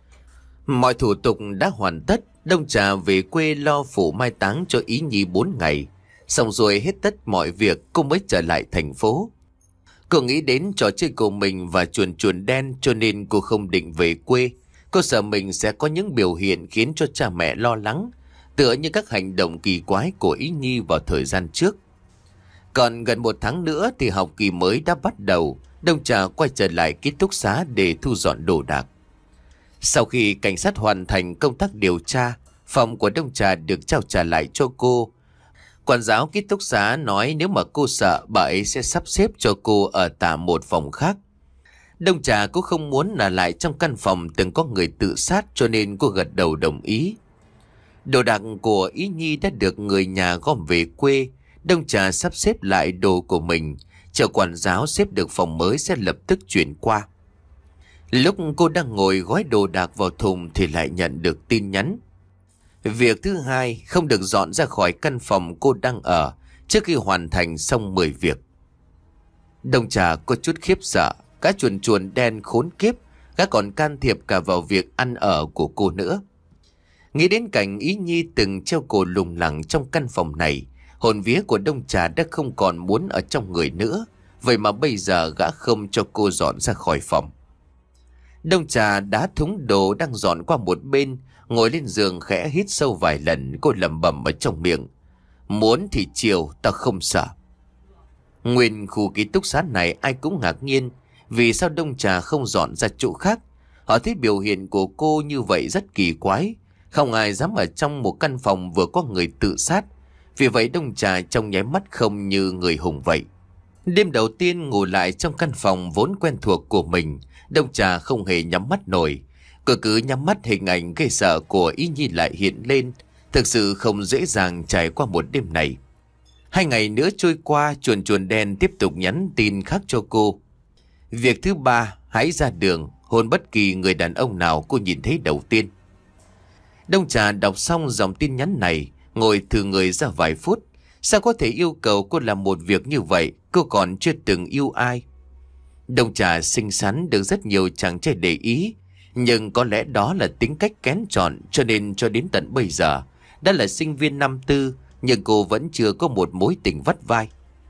Mọi thủ tục đã hoàn tất. Đông Trà về quê lo phủ mai táng cho Ý Nhi bốn ngày. Xong rồi hết tất mọi việc, cô mới trở lại thành phố. Cô nghĩ đến trò chơi của mình và chuồn chuồn đen, cho nên cô không định về quê. Cô sợ mình sẽ có những biểu hiện khiến cho cha mẹ lo lắng, tựa như các hành động kỳ quái của Ý Nhi vào thời gian trước. Còn gần một tháng nữa thì học kỳ mới đã bắt đầu. Đông Trà quay trở lại ký túc xá để thu dọn đồ đạc. Sau khi cảnh sát hoàn thành công tác điều tra, phòng của Đông Trà được trao trả lại cho cô. Quản giáo ký túc xá nói nếu mà cô sợ, bà ấy sẽ sắp xếp cho cô ở tạm một phòng khác. Đông Trà cũng không muốn là lại trong căn phòng từng có người tự sát, cho nên cô gật đầu đồng ý. Đồ đạc của Ý Nhi đã được người nhà gom về quê. Đông Trà sắp xếp lại đồ của mình, chờ quản giáo xếp được phòng mới sẽ lập tức chuyển qua. Lúc cô đang ngồi gói đồ đạc vào thùng thì lại nhận được tin nhắn. Việc thứ hai, không được dọn ra khỏi căn phòng cô đang ở trước khi hoàn thành xong mười việc. Đông Trà có chút khiếp sợ. Cá chuồn chuồn đen khốn kiếp, gã còn can thiệp cả vào việc ăn ở của cô nữa. Nghĩ đến cảnh Ý Nhi từng treo cổ lủng lẳng trong căn phòng này, hồn vía của Đông Trà đã không còn muốn ở trong người nữa. Vậy mà bây giờ gã không cho cô dọn ra khỏi phòng. Đông Trà đá thúng đồ đang dọn qua một bên, ngồi lên giường khẽ hít sâu vài lần. Cô lẩm bẩm ở trong miệng: muốn thì chiều, tao không sợ. Nguyên khu ký túc xá này ai cũng ngạc nhiên, vì sao Đông Trà không dọn ra chỗ khác. Họ thấy biểu hiện của cô như vậy rất kỳ quái. Không ai dám ở trong một căn phòng vừa có người tự sát. Vì vậy Đông Trà trông nháy mắt không như người hùng vậy. Đêm đầu tiên ngủ lại trong căn phòng vốn quen thuộc của mình, Đông Trà không hề nhắm mắt nổi. Cứ cứ nhắm mắt hình ảnh gây sợ của Ý Nhi lại hiện lên. Thực sự không dễ dàng trải qua một đêm này. Hai ngày nữa trôi qua, chuồn chuồn đen tiếp tục nhắn tin khác cho cô. Việc thứ ba, hãy ra đường hôn bất kỳ người đàn ông nào cô nhìn thấy đầu tiên. Đông Trà đọc xong dòng tin nhắn này, ngồi thử người ra vài phút. Sao có thể yêu cầu cô làm một việc như vậy? Cô còn chưa từng yêu ai. Đông Trà xinh xắn được rất nhiều chàng trai để ý, nhưng có lẽ đó là tính cách kén chọn, cho nên cho đến tận bây giờ đã là sinh viên năm tư, nhưng cô vẫn chưa có một mối tình vắt vai.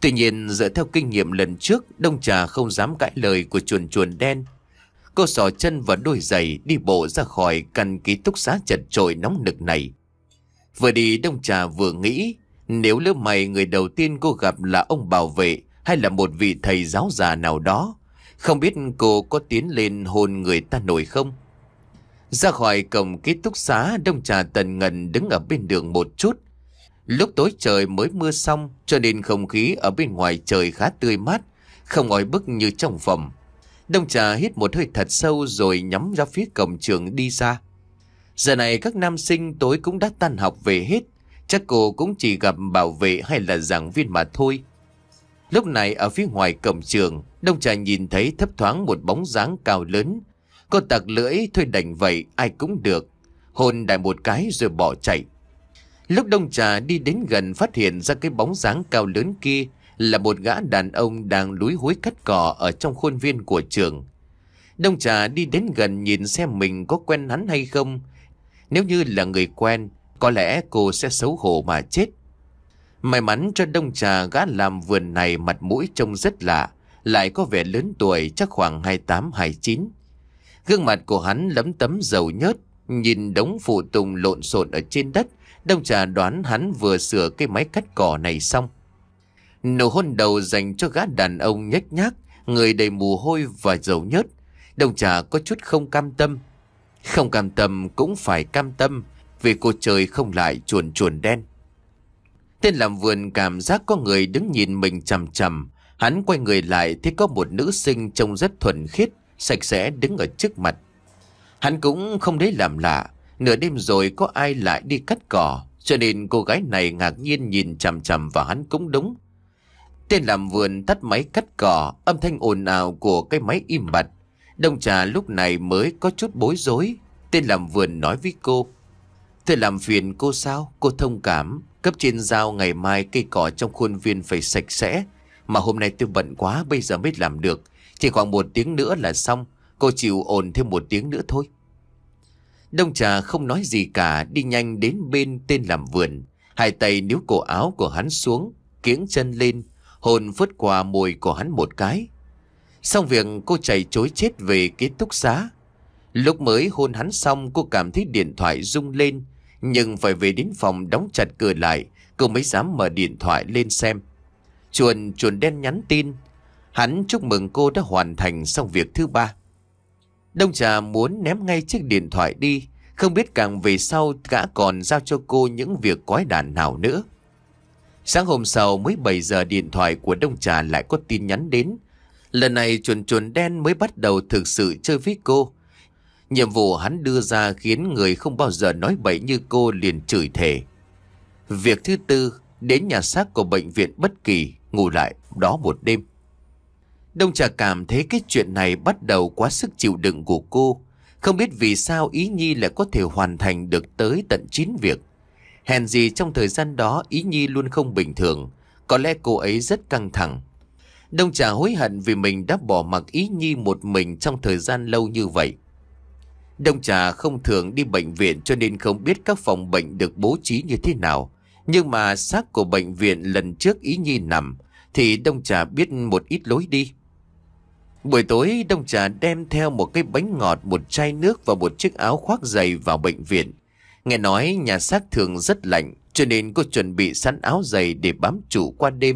Tuy nhiên dựa theo kinh nghiệm lần trước, Đông Trà không dám cãi lời của chuồn chuồn đen. Cô xỏ chân vào đôi giày đi bộ ra khỏi căn ký túc xá chật chội nóng nực này. Vừa đi Đông Trà vừa nghĩ, nếu lỡ mày người đầu tiên cô gặp là ông bảo vệ hay là một vị thầy giáo già nào đó, không biết cô có tiến lên hôn người ta nổi không? Ra khỏi cổng ký túc xá, Đông Trà tần ngần đứng ở bên đường một chút. Lúc tối trời mới mưa xong cho nên không khí ở bên ngoài trời khá tươi mát, không oi bức như trong phòng. Đông Trà hít một hơi thật sâu rồi nhắm ra phía cổng trường đi ra. Giờ này các nam sinh tối cũng đã tan học về hết, chắc cô cũng chỉ gặp bảo vệ hay là giảng viên mà thôi. Lúc này ở phía ngoài cổng trường, Đông Trà nhìn thấy thấp thoáng một bóng dáng cao lớn. Cô tặc lưỡi, thôi đành vậy, ai cũng được. Hôn đại một cái rồi bỏ chạy. Lúc Đông Trà đi đến gần phát hiện ra cái bóng dáng cao lớn kia là một gã đàn ông đang lúi húi cắt cỏ ở trong khuôn viên của trường. Đông Trà đi đến gần nhìn xem mình có quen hắn hay không. Nếu như là người quen, có lẽ cô sẽ xấu hổ mà chết. May mắn cho Đông Trà, gã làm vườn này mặt mũi trông rất lạ, lại có vẻ lớn tuổi, chắc khoảng hai mươi tám hai mươi chín. Gương mặt của hắn lấm tấm dầu nhớt, nhìn đống phụ tùng lộn xộn ở trên đất. Đông Trà đoán hắn vừa sửa cái máy cắt cỏ này xong. Nụ hôn đầu dành cho gã đàn ông nhếch nhác, người đầy mồ hôi và dầu nhớt. Đông Trà có chút không cam tâm. Không cam tâm cũng phải cam tâm, vì cô trời không lại chuồn chuồn đen. Tên làm vườn cảm giác có người đứng nhìn mình chằm chằm. Hắn quay người lại thấy có một nữ sinh trông rất thuần khiết, sạch sẽ đứng ở trước mặt. Hắn cũng không lấy làm lạ, nửa đêm rồi có ai lại đi cắt cỏ, cho nên cô gái này ngạc nhiên nhìn chằm chằm vào hắn cũng đúng. Tên làm vườn tắt máy cắt cỏ, âm thanh ồn ào của cái máy im bặt. Đông Trà lúc này mới có chút bối rối. Tên làm vườn nói với cô: "Tôi làm phiền cô sao? Cô thông cảm. Cấp trên giao ngày mai cây cỏ trong khuôn viên phải sạch sẽ, mà hôm nay tôi bận quá bây giờ mới làm được. Chỉ khoảng một tiếng nữa là xong. Cô chịu ồn thêm một tiếng nữa thôi." Đông Trà không nói gì cả, đi nhanh đến bên tên làm vườn. Hai tay níu cổ áo của hắn xuống, kiễng chân lên, hôn phớt qua môi của hắn một cái. Xong việc cô chạy trối chết về ký túc xá. Lúc mới hôn hắn xong cô cảm thấy điện thoại rung lên, nhưng phải về đến phòng đóng chặt cửa lại, cô mới dám mở điện thoại lên xem. Chuồn chuồn đen nhắn tin: hắn chúc mừng cô đã hoàn thành xong việc thứ ba. Đông Trà muốn ném ngay chiếc điện thoại đi, không biết càng về sau gã còn giao cho cô những việc quái đản nào nữa. Sáng hôm sau mới bảy giờ điện thoại của Đông Trà lại có tin nhắn đến. Lần này chuồn chuồn đen mới bắt đầu thực sự chơi với cô. Nhiệm vụ hắn đưa ra khiến người không bao giờ nói bậy như cô liền chửi thề. Việc thứ tư, đến nhà xác của bệnh viện Bất Kỳ ngủ lại đó một đêm. Đông Trà cảm thấy cái chuyện này bắt đầu quá sức chịu đựng của cô. Không biết vì sao Ý Nhi lại có thể hoàn thành được tới tận chín việc. Hèn gì trong thời gian đó Ý Nhi luôn không bình thường. Có lẽ cô ấy rất căng thẳng. Đông Trà hối hận vì mình đã bỏ mặc Ý Nhi một mình trong thời gian lâu như vậy. Đông Trà không thường đi bệnh viện cho nên không biết các phòng bệnh được bố trí như thế nào. Nhưng mà xác của bệnh viện lần trước Ý Nhi nằm thì Đông Trà biết một ít lối đi. Buổi tối Đông Trà đem theo một cái bánh ngọt, một chai nước và một chiếc áo khoác dày vào bệnh viện. Nghe nói nhà xác thường rất lạnh cho nên cô chuẩn bị sẵn áo dày để bám trụ qua đêm.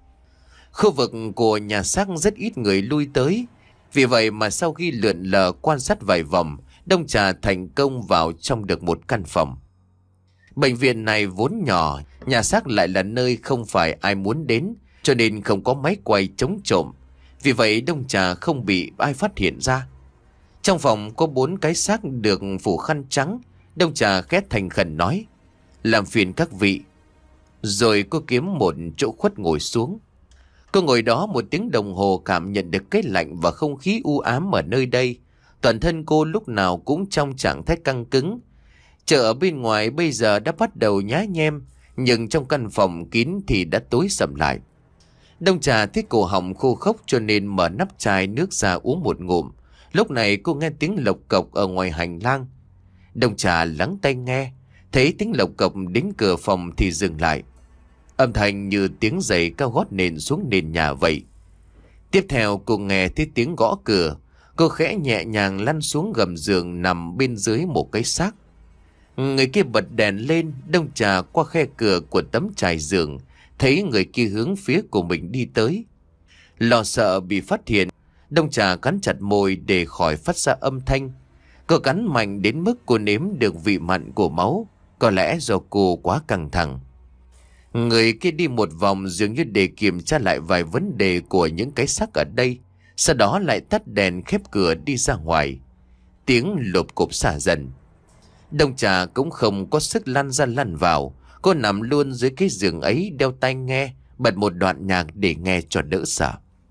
Khu vực của nhà xác rất ít người lui tới. Vì vậy mà sau khi lượn lờ quan sát vài vòng, Đông Trà thành công vào trong được một căn phòng. Bệnh viện này vốn nhỏ, nhà xác lại là nơi không phải ai muốn đến, cho nên không có máy quay chống trộm. Vì vậy Đông Trà không bị ai phát hiện ra. Trong phòng có bốn cái xác được phủ khăn trắng. Đông Trà khẽ thành khẩn nói: "Làm phiền các vị." Rồi cô kiếm một chỗ khuất ngồi xuống. Cô ngồi đó một tiếng đồng hồ, cảm nhận được cái lạnh và không khí u ám ở nơi đây. Toàn thân cô lúc nào cũng trong trạng thái căng cứng. Chợ ở bên ngoài bây giờ đã bắt đầu nhá nhem, nhưng trong căn phòng kín thì đã tối sầm lại. Đông Trà thấy cổ họng khô khốc cho nên mở nắp chai nước ra uống một ngụm. Lúc này cô nghe tiếng lộc cộc ở ngoài hành lang. Đông Trà lắng tai nghe, thấy tiếng lộc cộc đến cửa phòng thì dừng lại. Âm thanh như tiếng giày cao gót nền xuống nền nhà vậy. Tiếp theo cô nghe thấy tiếng gõ cửa. Cô khẽ nhẹ nhàng lăn xuống gầm giường nằm bên dưới một cái xác. Người kia bật đèn lên, Đông Trà qua khe cửa của tấm trải giường, thấy người kia hướng phía của mình đi tới. Lo sợ bị phát hiện, Đông Trà cắn chặt môi để khỏi phát ra âm thanh. Cô cắn mạnh đến mức cô nếm được vị mặn của máu, có lẽ do cô quá căng thẳng. Người kia đi một vòng dường như để kiểm tra lại vài vấn đề của những cái xác ở đây, sau đó lại tắt đèn khép cửa đi ra ngoài. Tiếng lộp cộp xả dần. Đông Trà cũng không có sức lăn ra lăn vào. Cô nằm luôn dưới cái giường ấy, đeo tai nghe, bật một đoạn nhạc để nghe cho đỡ sợ.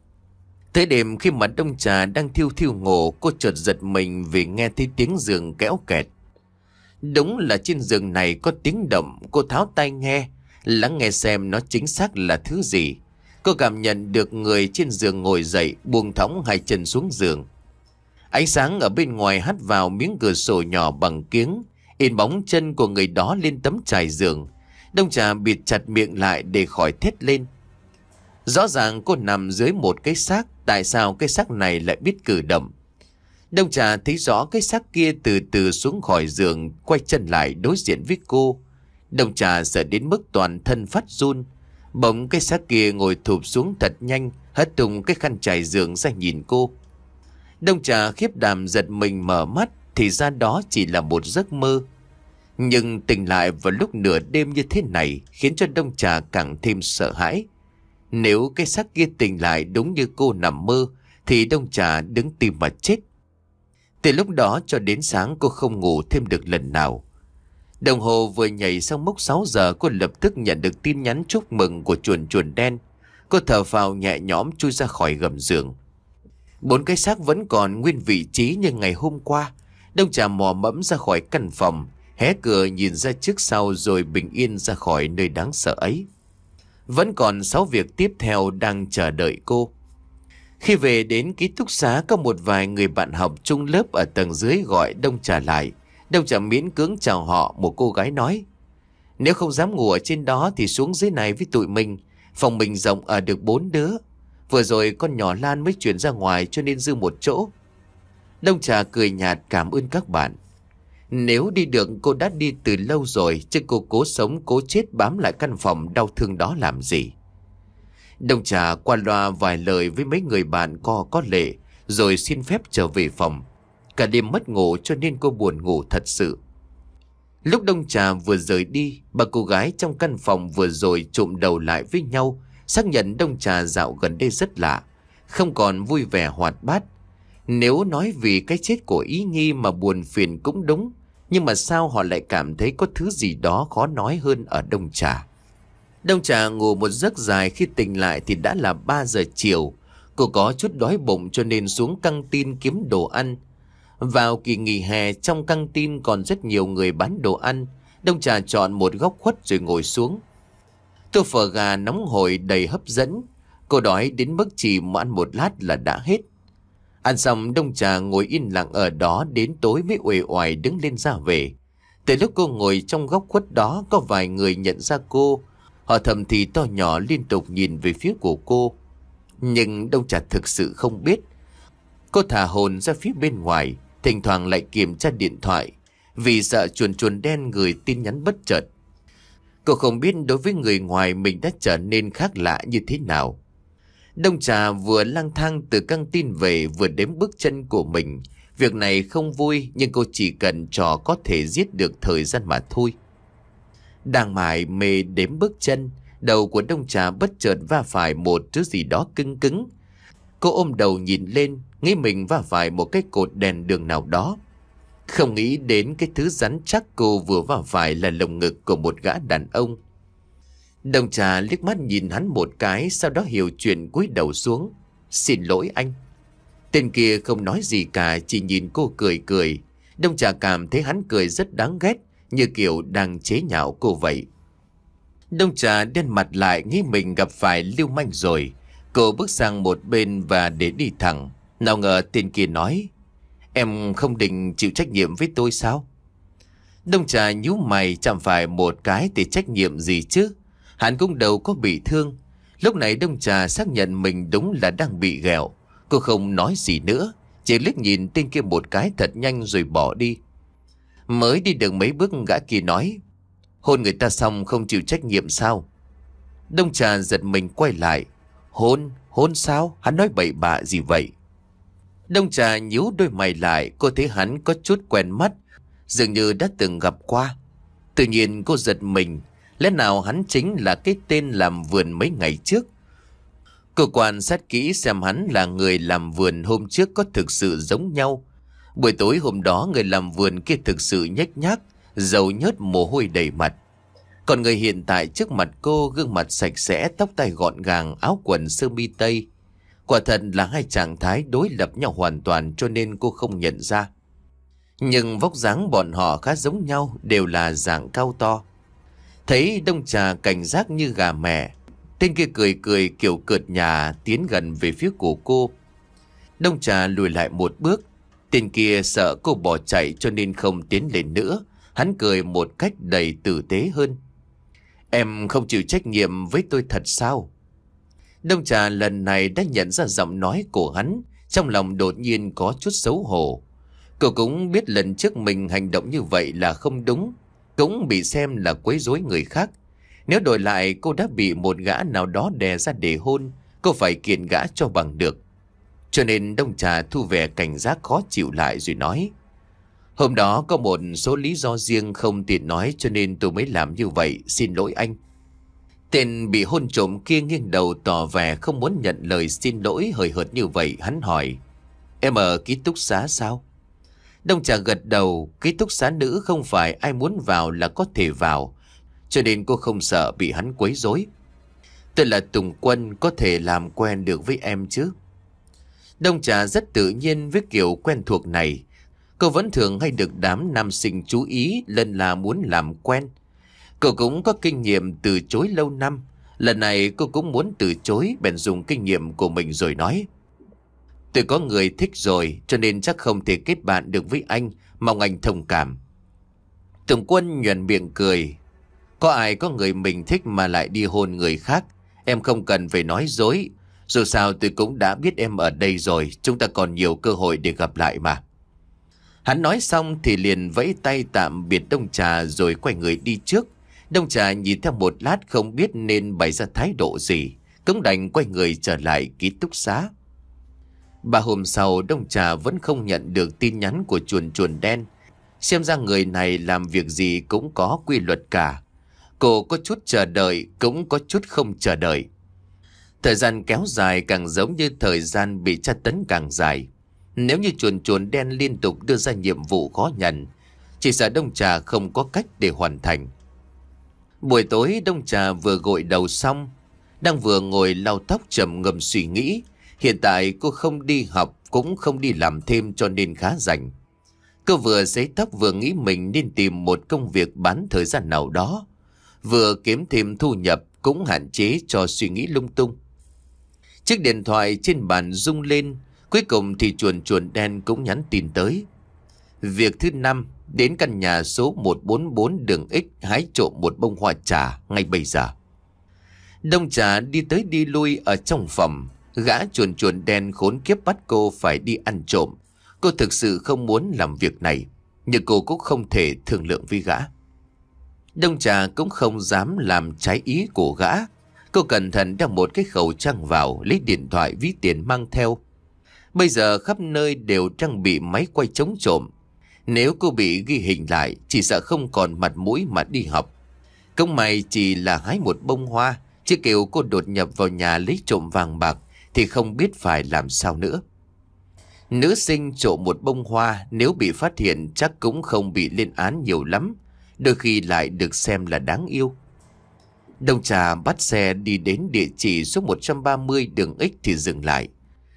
Tới đêm khi mà Đông Trà đang thiêu thiêu ngủ, cô chợt giật mình vì nghe thấy tiếng giường kéo kẹt. Đúng là trên giường này có tiếng động. Cô tháo tai nghe, lắng nghe xem nó chính xác là thứ gì. Cô cảm nhận được người trên giường ngồi dậy, buông thõng hai chân xuống giường. Ánh sáng ở bên ngoài hắt vào miếng cửa sổ nhỏ bằng kiếng, in bóng chân của người đó lên tấm trải giường. Đông Trà bịt chặt miệng lại để khỏi thét lên. Rõ ràng cô nằm dưới một cái xác, tại sao cái xác này lại biết cử động? Đông Trà thấy rõ cái xác kia từ từ xuống khỏi giường, quay chân lại đối diện với cô. Đông Trà sợ đến mức toàn thân phát run. Bỗng cái xác kia ngồi thụp xuống thật nhanh, hất tung cái khăn trải giường ra nhìn cô. Đông Trà khiếp đảm giật mình mở mắt, thì ra đó chỉ là một giấc mơ. Nhưng tỉnh lại vào lúc nửa đêm như thế này khiến cho Đông Trà càng thêm sợ hãi. Nếu cái xác kia tỉnh lại đúng như cô nằm mơ thì Đông Trà đứng tim mà chết. Từ lúc đó cho đến sáng cô không ngủ thêm được lần nào. Đồng hồ vừa nhảy xong mốc sáu giờ, cô lập tức nhận được tin nhắn chúc mừng của chuồn chuồn đen. Cô thở phào nhẹ nhõm chui ra khỏi gầm giường. Bốn cái xác vẫn còn nguyên vị trí như ngày hôm qua. Đông Trà mò mẫm ra khỏi căn phòng, hé cửa nhìn ra trước sau rồi bình yên ra khỏi nơi đáng sợ ấy. Vẫn còn sáu việc tiếp theo đang chờ đợi cô. Khi về đến ký túc xá, có một vài người bạn học chung lớp ở tầng dưới gọi Đông Trà lại. Đông Trà miễn cưỡng chào họ. Một cô gái nói: nếu không dám ngủ ở trên đó thì xuống dưới này với tụi mình. Phòng mình rộng ở được bốn đứa. Vừa rồi con nhỏ Lan mới chuyển ra ngoài cho nên dư một chỗ. Đông Trà cười nhạt cảm ơn các bạn. Nếu đi được cô đã đi từ lâu rồi, chứ cô cố sống cố chết bám lại căn phòng đau thương đó làm gì. Đông Trà qua loa vài lời với mấy người bạn co có lệ, rồi xin phép trở về phòng. Cả đêm mất ngủ cho nên cô buồn ngủ thật sự. Lúc Đông Trà vừa rời đi, ba cô gái trong căn phòng vừa rồi chụm đầu lại với nhau, xác nhận Đông Trà dạo gần đây rất lạ, không còn vui vẻ hoạt bát. Nếu nói vì cái chết của Ý Nhi mà buồn phiền cũng đúng, nhưng mà sao họ lại cảm thấy có thứ gì đó khó nói hơn ở Đông Trà. Đông Trà ngủ một giấc dài, khi tỉnh lại thì đã là ba giờ chiều. Cô có chút đói bụng cho nên xuống căng tin kiếm đồ ăn. Vào kỳ nghỉ hè, trong căng tin còn rất nhiều người bán đồ ăn. Đông Trà chọn một góc khuất rồi ngồi xuống. Tô phở gà nóng hổi đầy hấp dẫn. Cô đói đến mức chỉ mà ăn một lát là đã hết. Ăn xong, Đông Trà ngồi yên lặng ở đó đến tối mới uể oải đứng lên ra về. Từ lúc cô ngồi trong góc khuất đó, có vài người nhận ra cô. Họ thầm thì to nhỏ liên tục nhìn về phía của cô. Nhưng Đông Trà thực sự không biết. Cô thả hồn ra phía bên ngoài, thỉnh thoảng lại kiểm tra điện thoại, vì sợ chuồn chuồn đen gửi tin nhắn bất chợt. Cô không biết đối với người ngoài mình đã trở nên khác lạ như thế nào. Đông Trà vừa lang thang từ căng tin về vừa đếm bước chân của mình. Việc này không vui, nhưng cô chỉ cần trò có thể giết được thời gian mà thôi. Đang mải mê đếm bước chân, đầu của Đông Trà bất chợt va phải một thứ gì đó cứng cứng. Cô ôm đầu nhìn lên, nghĩ mình va phải một cái cột đèn đường nào đó. Không nghĩ đến cái thứ rắn chắc cô vừa va phải là lồng ngực của một gã đàn ông. Đông Trà liếc mắt nhìn hắn một cái, sau đó hiểu chuyện cúi đầu xuống. Xin lỗi anh. Tên kia không nói gì cả, chỉ nhìn cô cười cười. Đông Trà cảm thấy hắn cười rất đáng ghét, như kiểu đang chế nhạo cô vậy. Đông Trà đen mặt lại, nghĩ mình gặp phải lưu manh rồi. Cô bước sang một bên và để đi thẳng. Nào ngờ tên kia nói: em không định chịu trách nhiệm với tôi sao? Đông Trà nhíu mày, chẳng phải một cái thì trách nhiệm gì chứ. Hắn cũng đâu có bị thương. Lúc này Đông Trà xác nhận mình đúng là đang bị ghẹo. Cô không nói gì nữa, chỉ liếc nhìn tên kia một cái thật nhanh rồi bỏ đi. Mới đi được mấy bước gã kia nói: hôn người ta xong không chịu trách nhiệm sao? Đông Trà giật mình quay lại. Hôn? Hôn sao? Hắn nói bậy bạ gì vậy? Đông Trà nhíu đôi mày lại, cô thấy hắn có chút quen mắt, dường như đã từng gặp qua. Tự nhiên cô giật mình, lẽ nào hắn chính là cái tên làm vườn mấy ngày trước? Cô quan sát kỹ xem hắn là người làm vườn hôm trước có thực sự giống nhau. Buổi tối hôm đó người làm vườn kia thực sự nhếch nhác, dầu nhớt mồ hôi đầy mặt. Còn người hiện tại trước mặt cô, gương mặt sạch sẽ, tóc tai gọn gàng, áo quần sơ mi tây. Quả thật là hai trạng thái đối lập nhau hoàn toàn, cho nên cô không nhận ra. Nhưng vóc dáng bọn họ khá giống nhau, đều là dạng cao to. Thấy Đông Trà cảnh giác như gà mẹ, tên kia cười cười kiểu cợt nhả tiến gần về phía của cô. Đông Trà lùi lại một bước. Tên kia sợ cô bỏ chạy cho nên không tiến lên nữa. Hắn cười một cách đầy tử tế hơn. Em không chịu trách nhiệm với tôi thật sao? Đông Trà lần này đã nhận ra giọng nói của hắn, trong lòng đột nhiên có chút xấu hổ. Cô cũng biết lần trước mình hành động như vậy là không đúng, cũng bị xem là quấy rối người khác. Nếu đổi lại cô đã bị một gã nào đó đè ra để hôn, cô phải kiện gã cho bằng được. Cho nên Đông Trà thu vẻ cảnh giác khó chịu lại rồi nói: hôm đó có một số lý do riêng không tiện nói cho nên tôi mới làm như vậy, xin lỗi anh. Tên bị hôn trộm kia nghiêng đầu tỏ vẻ không muốn nhận lời xin lỗi hời hợt như vậy. Hắn hỏi: em ở ký túc xá sao? Đông Trà gật đầu. Ký túc xá nữ không phải ai muốn vào là có thể vào, cho nên cô không sợ bị hắn quấy rối. Tôi là Tùng Quân, có thể làm quen được với em chứ? Đông Trà rất tự nhiên với kiểu quen thuộc này. Cô vẫn thường hay được đám nam sinh chú ý nên là muốn làm quen. Cô cũng có kinh nghiệm từ chối lâu năm. Lần này cô cũng muốn từ chối, bèn dùng kinh nghiệm của mình rồi nói: tôi có người thích rồi, cho nên chắc không thể kết bạn được với anh, mong anh thông cảm. Tùng Quân nhoẻn miệng cười: có ai có người mình thích mà lại đi hôn người khác? Em không cần phải nói dối. Dù sao tôi cũng đã biết em ở đây rồi, chúng ta còn nhiều cơ hội để gặp lại mà. Hắn nói xong thì liền vẫy tay tạm biệt Đông Trà rồi quay người đi trước. Đông Trà nhìn theo một lát không biết nên bày ra thái độ gì, cũng đành quay người trở lại ký túc xá. Ba hôm sau Đông Trà vẫn không nhận được tin nhắn của chuồn chuồn đen. Xem ra người này làm việc gì cũng có quy luật cả. Cô có chút chờ đợi, cũng có chút không chờ đợi. Thời gian kéo dài càng giống như thời gian bị tra tấn càng dài. Nếu như chuồn chuồn đen liên tục đưa ra nhiệm vụ khó nhận, chỉ sợ Đông Trà không có cách để hoàn thành. Buổi tối Đông Trà vừa gội đầu xong, đang vừa ngồi lau tóc trầm ngâm suy nghĩ. Hiện tại cô không đi học cũng không đi làm thêm cho nên khá rảnh. Cô vừa sấy tóc vừa nghĩ mình nên tìm một công việc bán thời gian nào đó, vừa kiếm thêm thu nhập cũng hạn chế cho suy nghĩ lung tung. Chiếc điện thoại trên bàn rung lên. Cuối cùng thì chuồn chuồn đen cũng nhắn tin tới. Việc thứ năm, đến căn nhà số một bốn bốn đường X hái trộm một bông hoa trà ngay bây giờ. Đông Trà đi tới đi lui ở trong phòng. Gã chuồn chuồn đen khốn kiếp bắt cô phải đi ăn trộm. Cô thực sự không muốn làm việc này, nhưng cô cũng không thể thương lượng với gã. Đông Trà cũng không dám làm trái ý của gã. Cô cẩn thận đeo một cái khẩu trang vào, lấy điện thoại ví tiền mang theo. Bây giờ khắp nơi đều trang bị máy quay chống trộm. Nếu cô bị ghi hình lại, chỉ sợ không còn mặt mũi mà đi học. Công may chỉ là hái một bông hoa, chứ kêu cô đột nhập vào nhà lấy trộm vàng bạc thì không biết phải làm sao nữa. Nữ sinh trộm một bông hoa, nếu bị phát hiện chắc cũng không bị lên án nhiều lắm, đôi khi lại được xem là đáng yêu. Đông Trà bắt xe đi đến địa chỉ số một trăm ba mươi đường X thì dừng lại.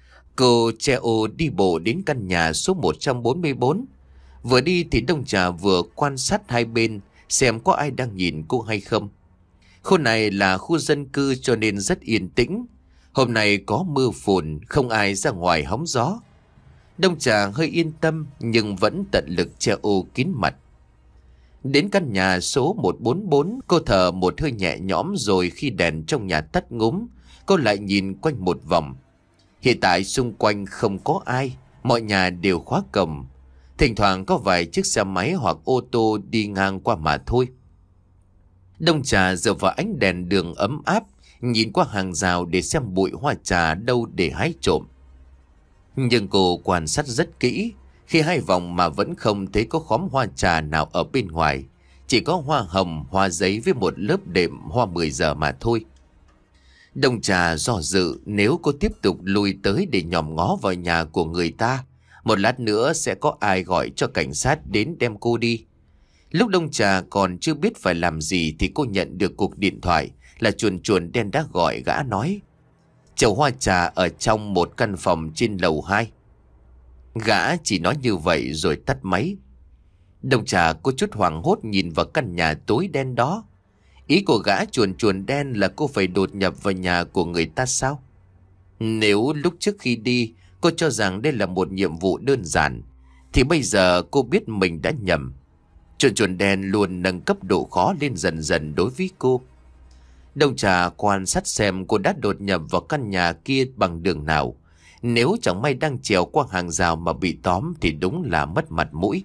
Cô che ô đi bộ đến căn nhà số một trăm bốn mươi bốn. Vừa đi thì Đông Trà vừa quan sát hai bên xem có ai đang nhìn cô hay không. Khu này là khu dân cư cho nên rất yên tĩnh. Hôm nay có mưa phùn, không ai ra ngoài hóng gió. Đông Trà hơi yên tâm nhưng vẫn tận lực che ô kín mặt. Đến căn nhà số một bốn bốn, cô thở một hơi nhẹ nhõm, rồi khi đèn trong nhà tắt ngúm, cô lại nhìn quanh một vòng. Hiện tại xung quanh không có ai, mọi nhà đều khóa cổng. Thỉnh thoảng có vài chiếc xe máy hoặc ô tô đi ngang qua mà thôi. Đông Trà dựa vào ánh đèn đường ấm áp, nhìn qua hàng rào để xem bụi hoa trà đâu để hái trộm. Nhưng cô quan sát rất kỹ, khi hai vòng mà vẫn không thấy có khóm hoa trà nào ở bên ngoài. Chỉ có hoa hồng, hoa giấy với một lớp đệm hoa mười giờ mà thôi. Đông Trà do dự, nếu cô tiếp tục lùi tới để nhòm ngó vào nhà của người ta, một lát nữa sẽ có ai gọi cho cảnh sát đến đem cô đi. Lúc Đông Trà còn chưa biết phải làm gì thì cô nhận được cuộc điện thoại là chuồn chuồn đen đã gọi gã nói: chậu hoa trà ở trong một căn phòng trên lầu hai. Gã chỉ nói như vậy rồi tắt máy. Đông Trà có chút hoảng hốt nhìn vào căn nhà tối đen đó. Ý của gã chuồn chuồn đen là cô phải đột nhập vào nhà của người ta sao? Nếu lúc trước khi đi cô cho rằng đây là một nhiệm vụ đơn giản, thì bây giờ cô biết mình đã nhầm. Chuồn chuồn đen luôn nâng cấp độ khó lên dần dần đối với cô. Đông Trà quan sát xem cô đã đột nhập vào căn nhà kia bằng đường nào. Nếu chẳng may đang trèo qua hàng rào mà bị tóm thì đúng là mất mặt mũi.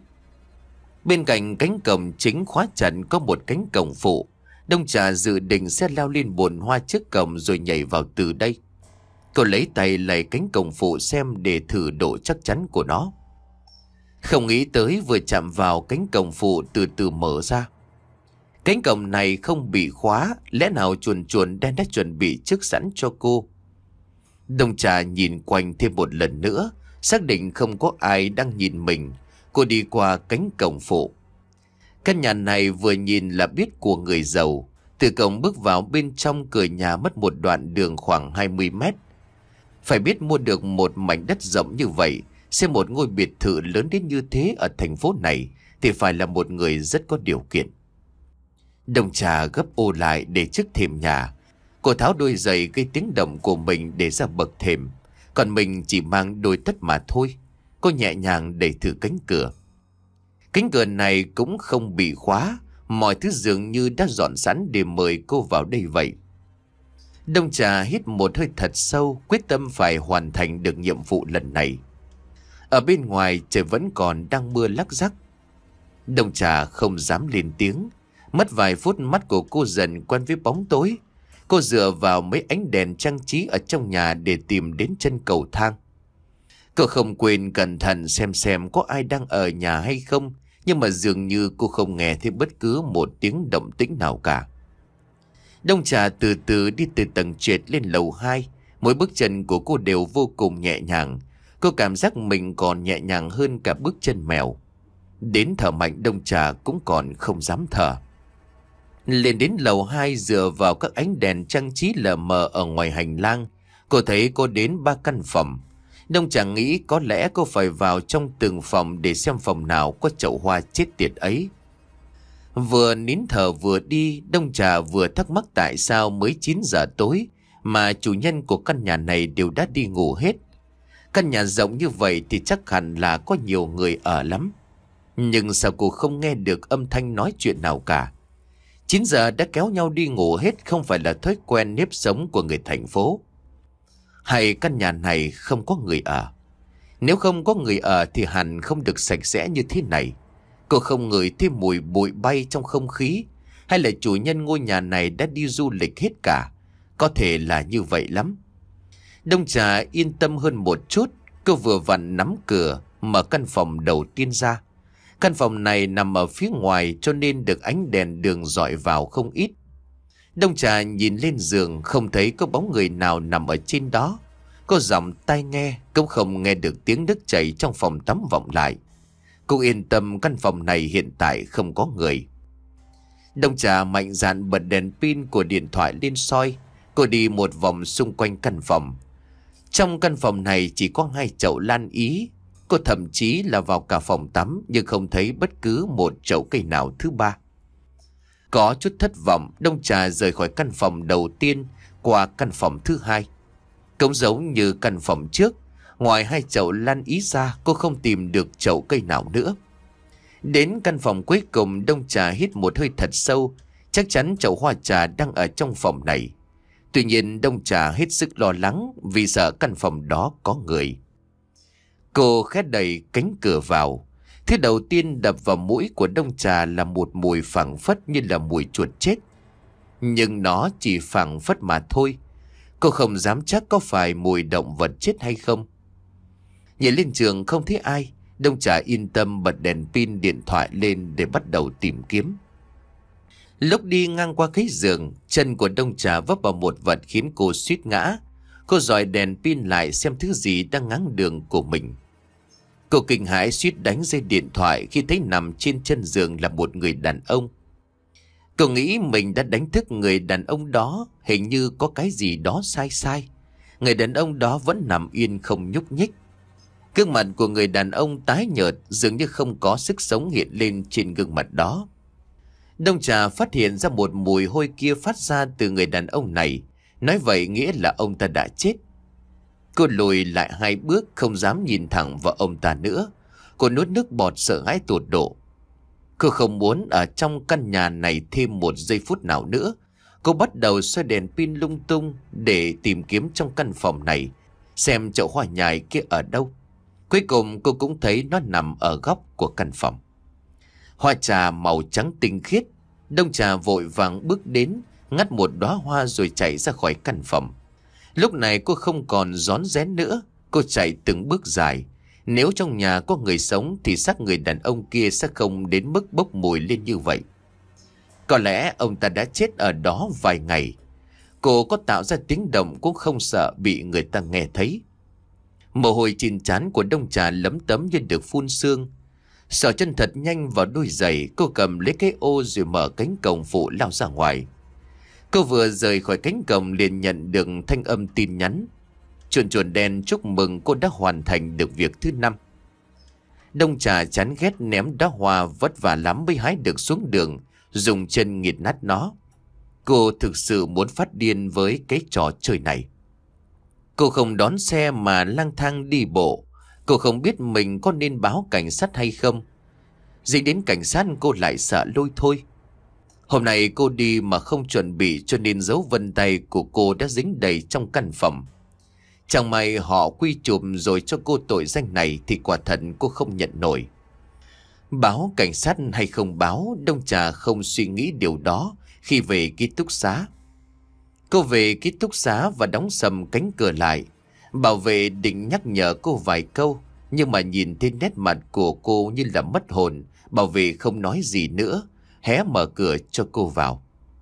Bên cạnh cánh cổng chính khóa chặt có một cánh cổng phụ. Đông Trà dự định sẽ leo lên bồn hoa trước cổng rồi nhảy vào từ đây. Cô lấy tay lay cánh cổng phụ xem để thử độ chắc chắn của nó. Không nghĩ tới vừa chạm vào cánh cổng phụ từ từ mở ra. Cánh cổng này không bị khóa, lẽ nào chuồn chuồn đen đã chuẩn bị trước sẵn cho cô. Đông Trà nhìn quanh thêm một lần nữa, xác định không có ai đang nhìn mình. Cô đi qua cánh cổng phụ. Căn nhà này vừa nhìn là biết của người giàu. Từ cổng bước vào bên trong cửa nhà mất một đoạn đường khoảng hai mươi mét. Phải biết mua được một mảnh đất rộng như vậy, xem một ngôi biệt thự lớn đến như thế ở thành phố này, thì phải là một người rất có điều kiện. Đông Trà gấp ô lại để trước thềm nhà. Cô tháo đôi giày gây tiếng động của mình để ra bậc thềm, còn mình chỉ mang đôi tất mà thôi. Cô nhẹ nhàng đẩy thử cánh cửa. Cánh cửa này cũng không bị khóa, mọi thứ dường như đã dọn sẵn để mời cô vào đây vậy. Đông Trà hít một hơi thật sâu, quyết tâm phải hoàn thành được nhiệm vụ lần này. Ở bên ngoài trời vẫn còn đang mưa lắc rắc. Đông Trà không dám lên tiếng. Mất vài phút mắt của cô dần quen với bóng tối. Cô dựa vào mấy ánh đèn trang trí ở trong nhà để tìm đến chân cầu thang. Cô không quên cẩn thận xem xem có ai đang ở nhà hay không, nhưng mà dường như cô không nghe thấy bất cứ một tiếng động tĩnh nào cả. Đông Trà từ từ đi từ tầng trệt lên lầu hai. Mỗi bước chân của cô đều vô cùng nhẹ nhàng. Cô cảm giác mình còn nhẹ nhàng hơn cả bước chân mèo. Đến thở mạnh Đông Trà cũng còn không dám thở. Lên đến lầu hai, dựa vào các ánh đèn trang trí lờ mờ ở ngoài hành lang, cô thấy có đến ba căn phòng. Đông Trà nghĩ có lẽ cô phải vào trong từng phòng để xem phòng nào có chậu hoa chết tiệt ấy. Vừa nín thở vừa đi, Đông Trà vừa thắc mắc tại sao mới chín giờ tối mà chủ nhân của căn nhà này đều đã đi ngủ hết. Căn nhà rộng như vậy thì chắc hẳn là có nhiều người ở lắm. Nhưng sao cô không nghe được âm thanh nói chuyện nào cả? chín giờ đã kéo nhau đi ngủ hết không phải là thói quen nếp sống của người thành phố. Hay căn nhà này không có người ở? Nếu không có người ở thì hẳn không được sạch sẽ như thế này. Cô không ngửi thấy mùi bụi bay trong không khí, hay là chủ nhân ngôi nhà này đã đi du lịch hết cả? Có thể là như vậy lắm. Đông Trà yên tâm hơn một chút. Cô vừa vặn nắm cửa mở căn phòng đầu tiên ra. Căn phòng này nằm ở phía ngoài cho nên được ánh đèn đường rọi vào không ít. Đông Trà nhìn lên giường không thấy có bóng người nào nằm ở trên đó. Cô giọng tai nghe cũng không nghe được tiếng nước chảy trong phòng tắm vọng lại. Cô yên tâm căn phòng này hiện tại không có người. Đông Trà mạnh dạn bật đèn pin của điện thoại lên soi. Cô đi một vòng xung quanh căn phòng. Trong căn phòng này chỉ có hai chậu lan ý. Cô thậm chí là vào cả phòng tắm nhưng không thấy bất cứ một chậu cây nào thứ ba. Có chút thất vọng, Đông Trà rời khỏi căn phòng đầu tiên qua căn phòng thứ hai. Cũng giống như căn phòng trước, ngoài hai chậu lan ý ra cô không tìm được chậu cây nào nữa. Đến căn phòng cuối cùng, Đông Trà hít một hơi thật sâu. Chắc chắn chậu hoa trà đang ở trong phòng này. Tuy nhiên Đông Trà hết sức lo lắng vì sợ căn phòng đó có người. Cô khẽ đẩy cánh cửa vào. Thứ đầu tiên đập vào mũi của Đông Trà là một mùi phảng phất như là mùi chuột chết. Nhưng nó chỉ phảng phất mà thôi. Cô không dám chắc có phải mùi động vật chết hay không. Nhảy lên giường không thấy ai, Đông Trà yên tâm bật đèn pin điện thoại lên để bắt đầu tìm kiếm. Lúc đi ngang qua cái giường, chân của Đông Trà vấp vào một vật khiến cô suýt ngã. Cô dọi đèn pin lại xem thứ gì đang ngáng đường của mình. Cô kinh hãi suýt đánh dây điện thoại khi thấy nằm trên chân giường là một người đàn ông. Cô nghĩ mình đã đánh thức người đàn ông đó, hình như có cái gì đó sai sai. Người đàn ông đó vẫn nằm yên không nhúc nhích. Gương mặt của người đàn ông tái nhợt, dường như không có sức sống hiện lên trên gương mặt đó. Đông Trà phát hiện ra một mùi hôi kia phát ra từ người đàn ông này. Nói vậy nghĩa là ông ta đã chết. Cô lùi lại hai bước, không dám nhìn thẳng vào ông ta nữa. Cô nuốt nước bọt sợ hãi tột độ. Cô không muốn ở trong căn nhà này thêm một giây phút nào nữa. Cô bắt đầu xoay đèn pin lung tung để tìm kiếm trong căn phòng này, xem chậu hoa nhài kia ở đâu. Cuối cùng cô cũng thấy nó nằm ở góc của căn phòng. Hoa trà màu trắng tinh khiết. Đông Trà vội vàng bước đến, ngắt một đóa hoa rồi chạy ra khỏi căn phòng. Lúc này cô không còn rón rén nữa. Cô chạy từng bước dài. Nếu trong nhà có người sống thì xác người đàn ông kia sẽ không đến mức bốc mùi lên như vậy. Có lẽ ông ta đã chết ở đó vài ngày. Cô có tạo ra tiếng động cũng không sợ bị người ta nghe thấy. Mồ hôi trên trán của Đông Trà lấm tấm như được phun sương. Sờ chân thật nhanh vào đôi giày, cô cầm lấy cái ô rồi mở cánh cổng phụ lao ra ngoài. Cô vừa rời khỏi cánh cổng liền nhận được thanh âm tin nhắn. Chuồn chuồn đen chúc mừng cô đã hoàn thành được việc thứ năm. Đông Trà chán ghét ném đóa hoa vất vả lắm mới hái được xuống đường, dùng chân nghiệt nát nó. Cô thực sự muốn phát điên với cái trò chơi này. Cô không đón xe mà lang thang đi bộ. Cô không biết mình có nên báo cảnh sát hay không. Dính đến cảnh sát cô lại sợ lôi thôi. Hôm nay cô đi mà không chuẩn bị cho nên dấu vân tay của cô đã dính đầy trong căn phòng. Chẳng may họ quy chụp rồi cho cô tội danh này thì quả thật cô không nhận nổi. Báo cảnh sát hay không báo, Đông Trà không suy nghĩ điều đó khi về ký túc xá. Cô về ký túc xá và đóng sầm cánh cửa lại. Bảo vệ định nhắc nhở cô vài câu, nhưng mà nhìn thấy nét mặt của cô như là mất hồn. Bảo vệ không nói gì nữa, hé mở cửa cho cô vào.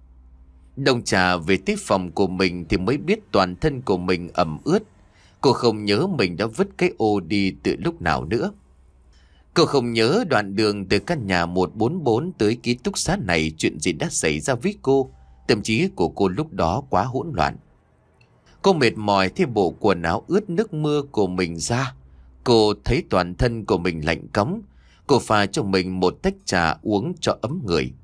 Đông Trà về tới phòng của mình thì mới biết toàn thân của mình ẩm ướt. Cô không nhớ mình đã vứt cái ô đi từ lúc nào nữa. Cô không nhớ đoạn đường từ căn nhà một bốn bốn tới ký túc xá này chuyện gì đã xảy ra với cô. Tâm trí của cô lúc đó quá hỗn loạn. Cô mệt mỏi thấy bộ quần áo ướt nước mưa của mình ra. Cô thấy toàn thân của mình lạnh cóng. Cô pha cho mình một tách trà uống cho ấm người.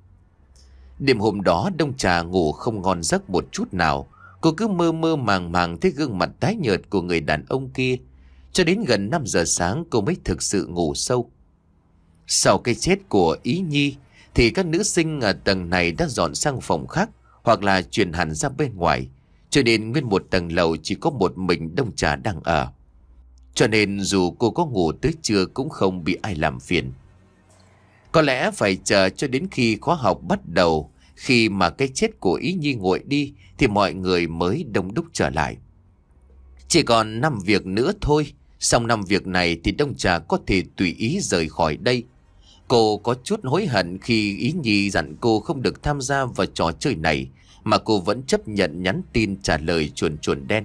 Đêm hôm đó Đông Trà ngủ không ngon giấc một chút nào. Cô cứ mơ mơ màng màng thấy gương mặt tái nhợt của người đàn ông kia. Cho đến gần năm giờ sáng cô mới thực sự ngủ sâu. Sau cái chết của Ý Nhi thì các nữ sinh ở tầng này đã dọn sang phòng khác hoặc là chuyển hẳn ra bên ngoài. Cho nên nguyên một tầng lầu chỉ có một mình Đông Trà đang ở. Cho nên dù cô có ngủ tới trưa cũng không bị ai làm phiền. Có lẽ phải chờ cho đến khi khóa học bắt đầu. Khi mà cái chết của Ý Nhi nguội đi thì mọi người mới đông đúc trở lại. Chỉ còn năm việc nữa thôi. Xong năm việc này thì Đông Trà có thể tùy ý rời khỏi đây. Cô có chút hối hận khi Ý Nhi dặn cô không được tham gia vào trò chơi này, mà cô vẫn chấp nhận nhắn tin trả lời chuồn chuồn đen.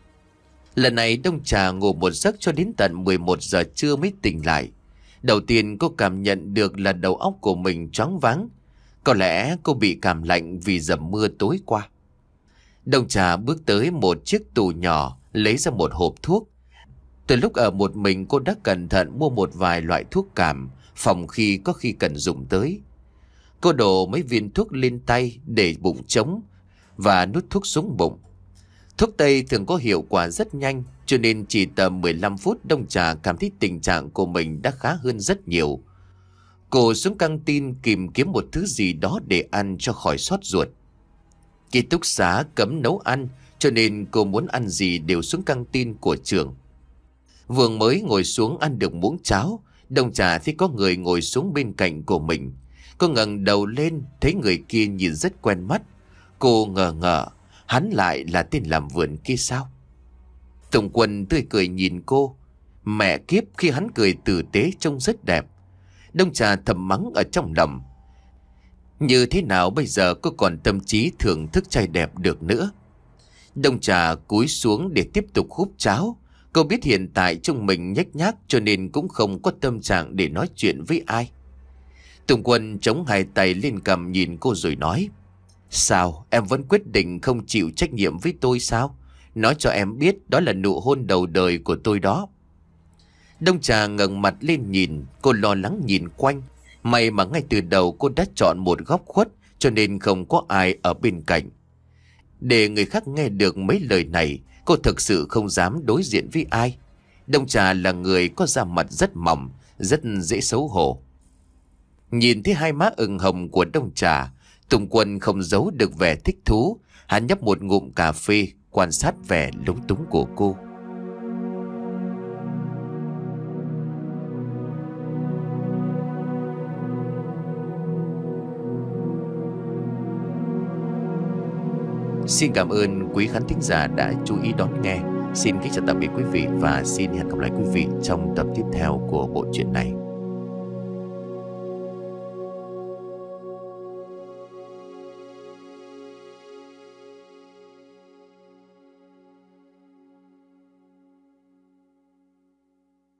Lần này Đông Trà ngủ một giấc cho đến tận mười một giờ trưa mới tỉnh lại. Đầu tiên cô cảm nhận được là đầu óc của mình choáng váng. Có lẽ cô bị cảm lạnh vì dầm mưa tối qua. Đông Trà bước tới một chiếc tủ nhỏ, lấy ra một hộp thuốc. Từ lúc ở một mình cô đã cẩn thận mua một vài loại thuốc cảm, phòng khi có khi cần dùng tới. Cô đổ mấy viên thuốc lên tay để bụng trống và nuốt thuốc xuống bụng. Thuốc tây thường có hiệu quả rất nhanh, cho nên chỉ tầm mười lăm phút Đông Trà cảm thấy tình trạng của mình đã khá hơn rất nhiều. Cô xuống căng tin tìm kiếm một thứ gì đó để ăn cho khỏi xót ruột. Ký túc xá cấm nấu ăn, cho nên cô muốn ăn gì đều xuống căng tin của trường. Vừa mới ngồi xuống ăn được muỗng cháo, Đông Trà thấy có người ngồi xuống bên cạnh của mình. Cô ngẩng đầu lên, thấy người kia nhìn rất quen mắt. Cô ngờ ngợ, hắn lại là tên làm vườn kia sao? Tùng Quân tươi cười nhìn cô. Mẹ kiếp, khi hắn cười tử tế trông rất đẹp. Đông Trà thầm mắng ở trong lòng. Như thế nào bây giờ cô còn tâm trí thưởng thức trai đẹp được nữa? Đông Trà cúi xuống để tiếp tục húp cháo. Cô biết hiện tại trong mình nhếch nhác, cho nên cũng không có tâm trạng để nói chuyện với ai. Tùng Quân chống hai tay lên cằm nhìn cô rồi nói: Sao, em vẫn quyết định không chịu trách nhiệm với tôi sao? Nói cho em biết đó là nụ hôn đầu đời của tôi đó. Đông Trà ngẩng mặt lên nhìn, cô lo lắng nhìn quanh. May mà ngay từ đầu cô đã chọn một góc khuất, cho nên không có ai ở bên cạnh. Để người khác nghe được mấy lời này, cô thực sự không dám đối diện với ai. Đông Trà là người có da mặt rất mỏng, rất dễ xấu hổ. Nhìn thấy hai má ửng hồng của Đông Trà, Tùng Quân không giấu được vẻ thích thú. Hắn nhấp một ngụm cà phê, quan sát vẻ lúng túng của cô. Xin cảm ơn quý khán thính giả đã chú ý đón nghe. Xin kính chào tạm biệt quý vị và xin hẹn gặp lại quý vị trong tập tiếp theo của bộ truyện này.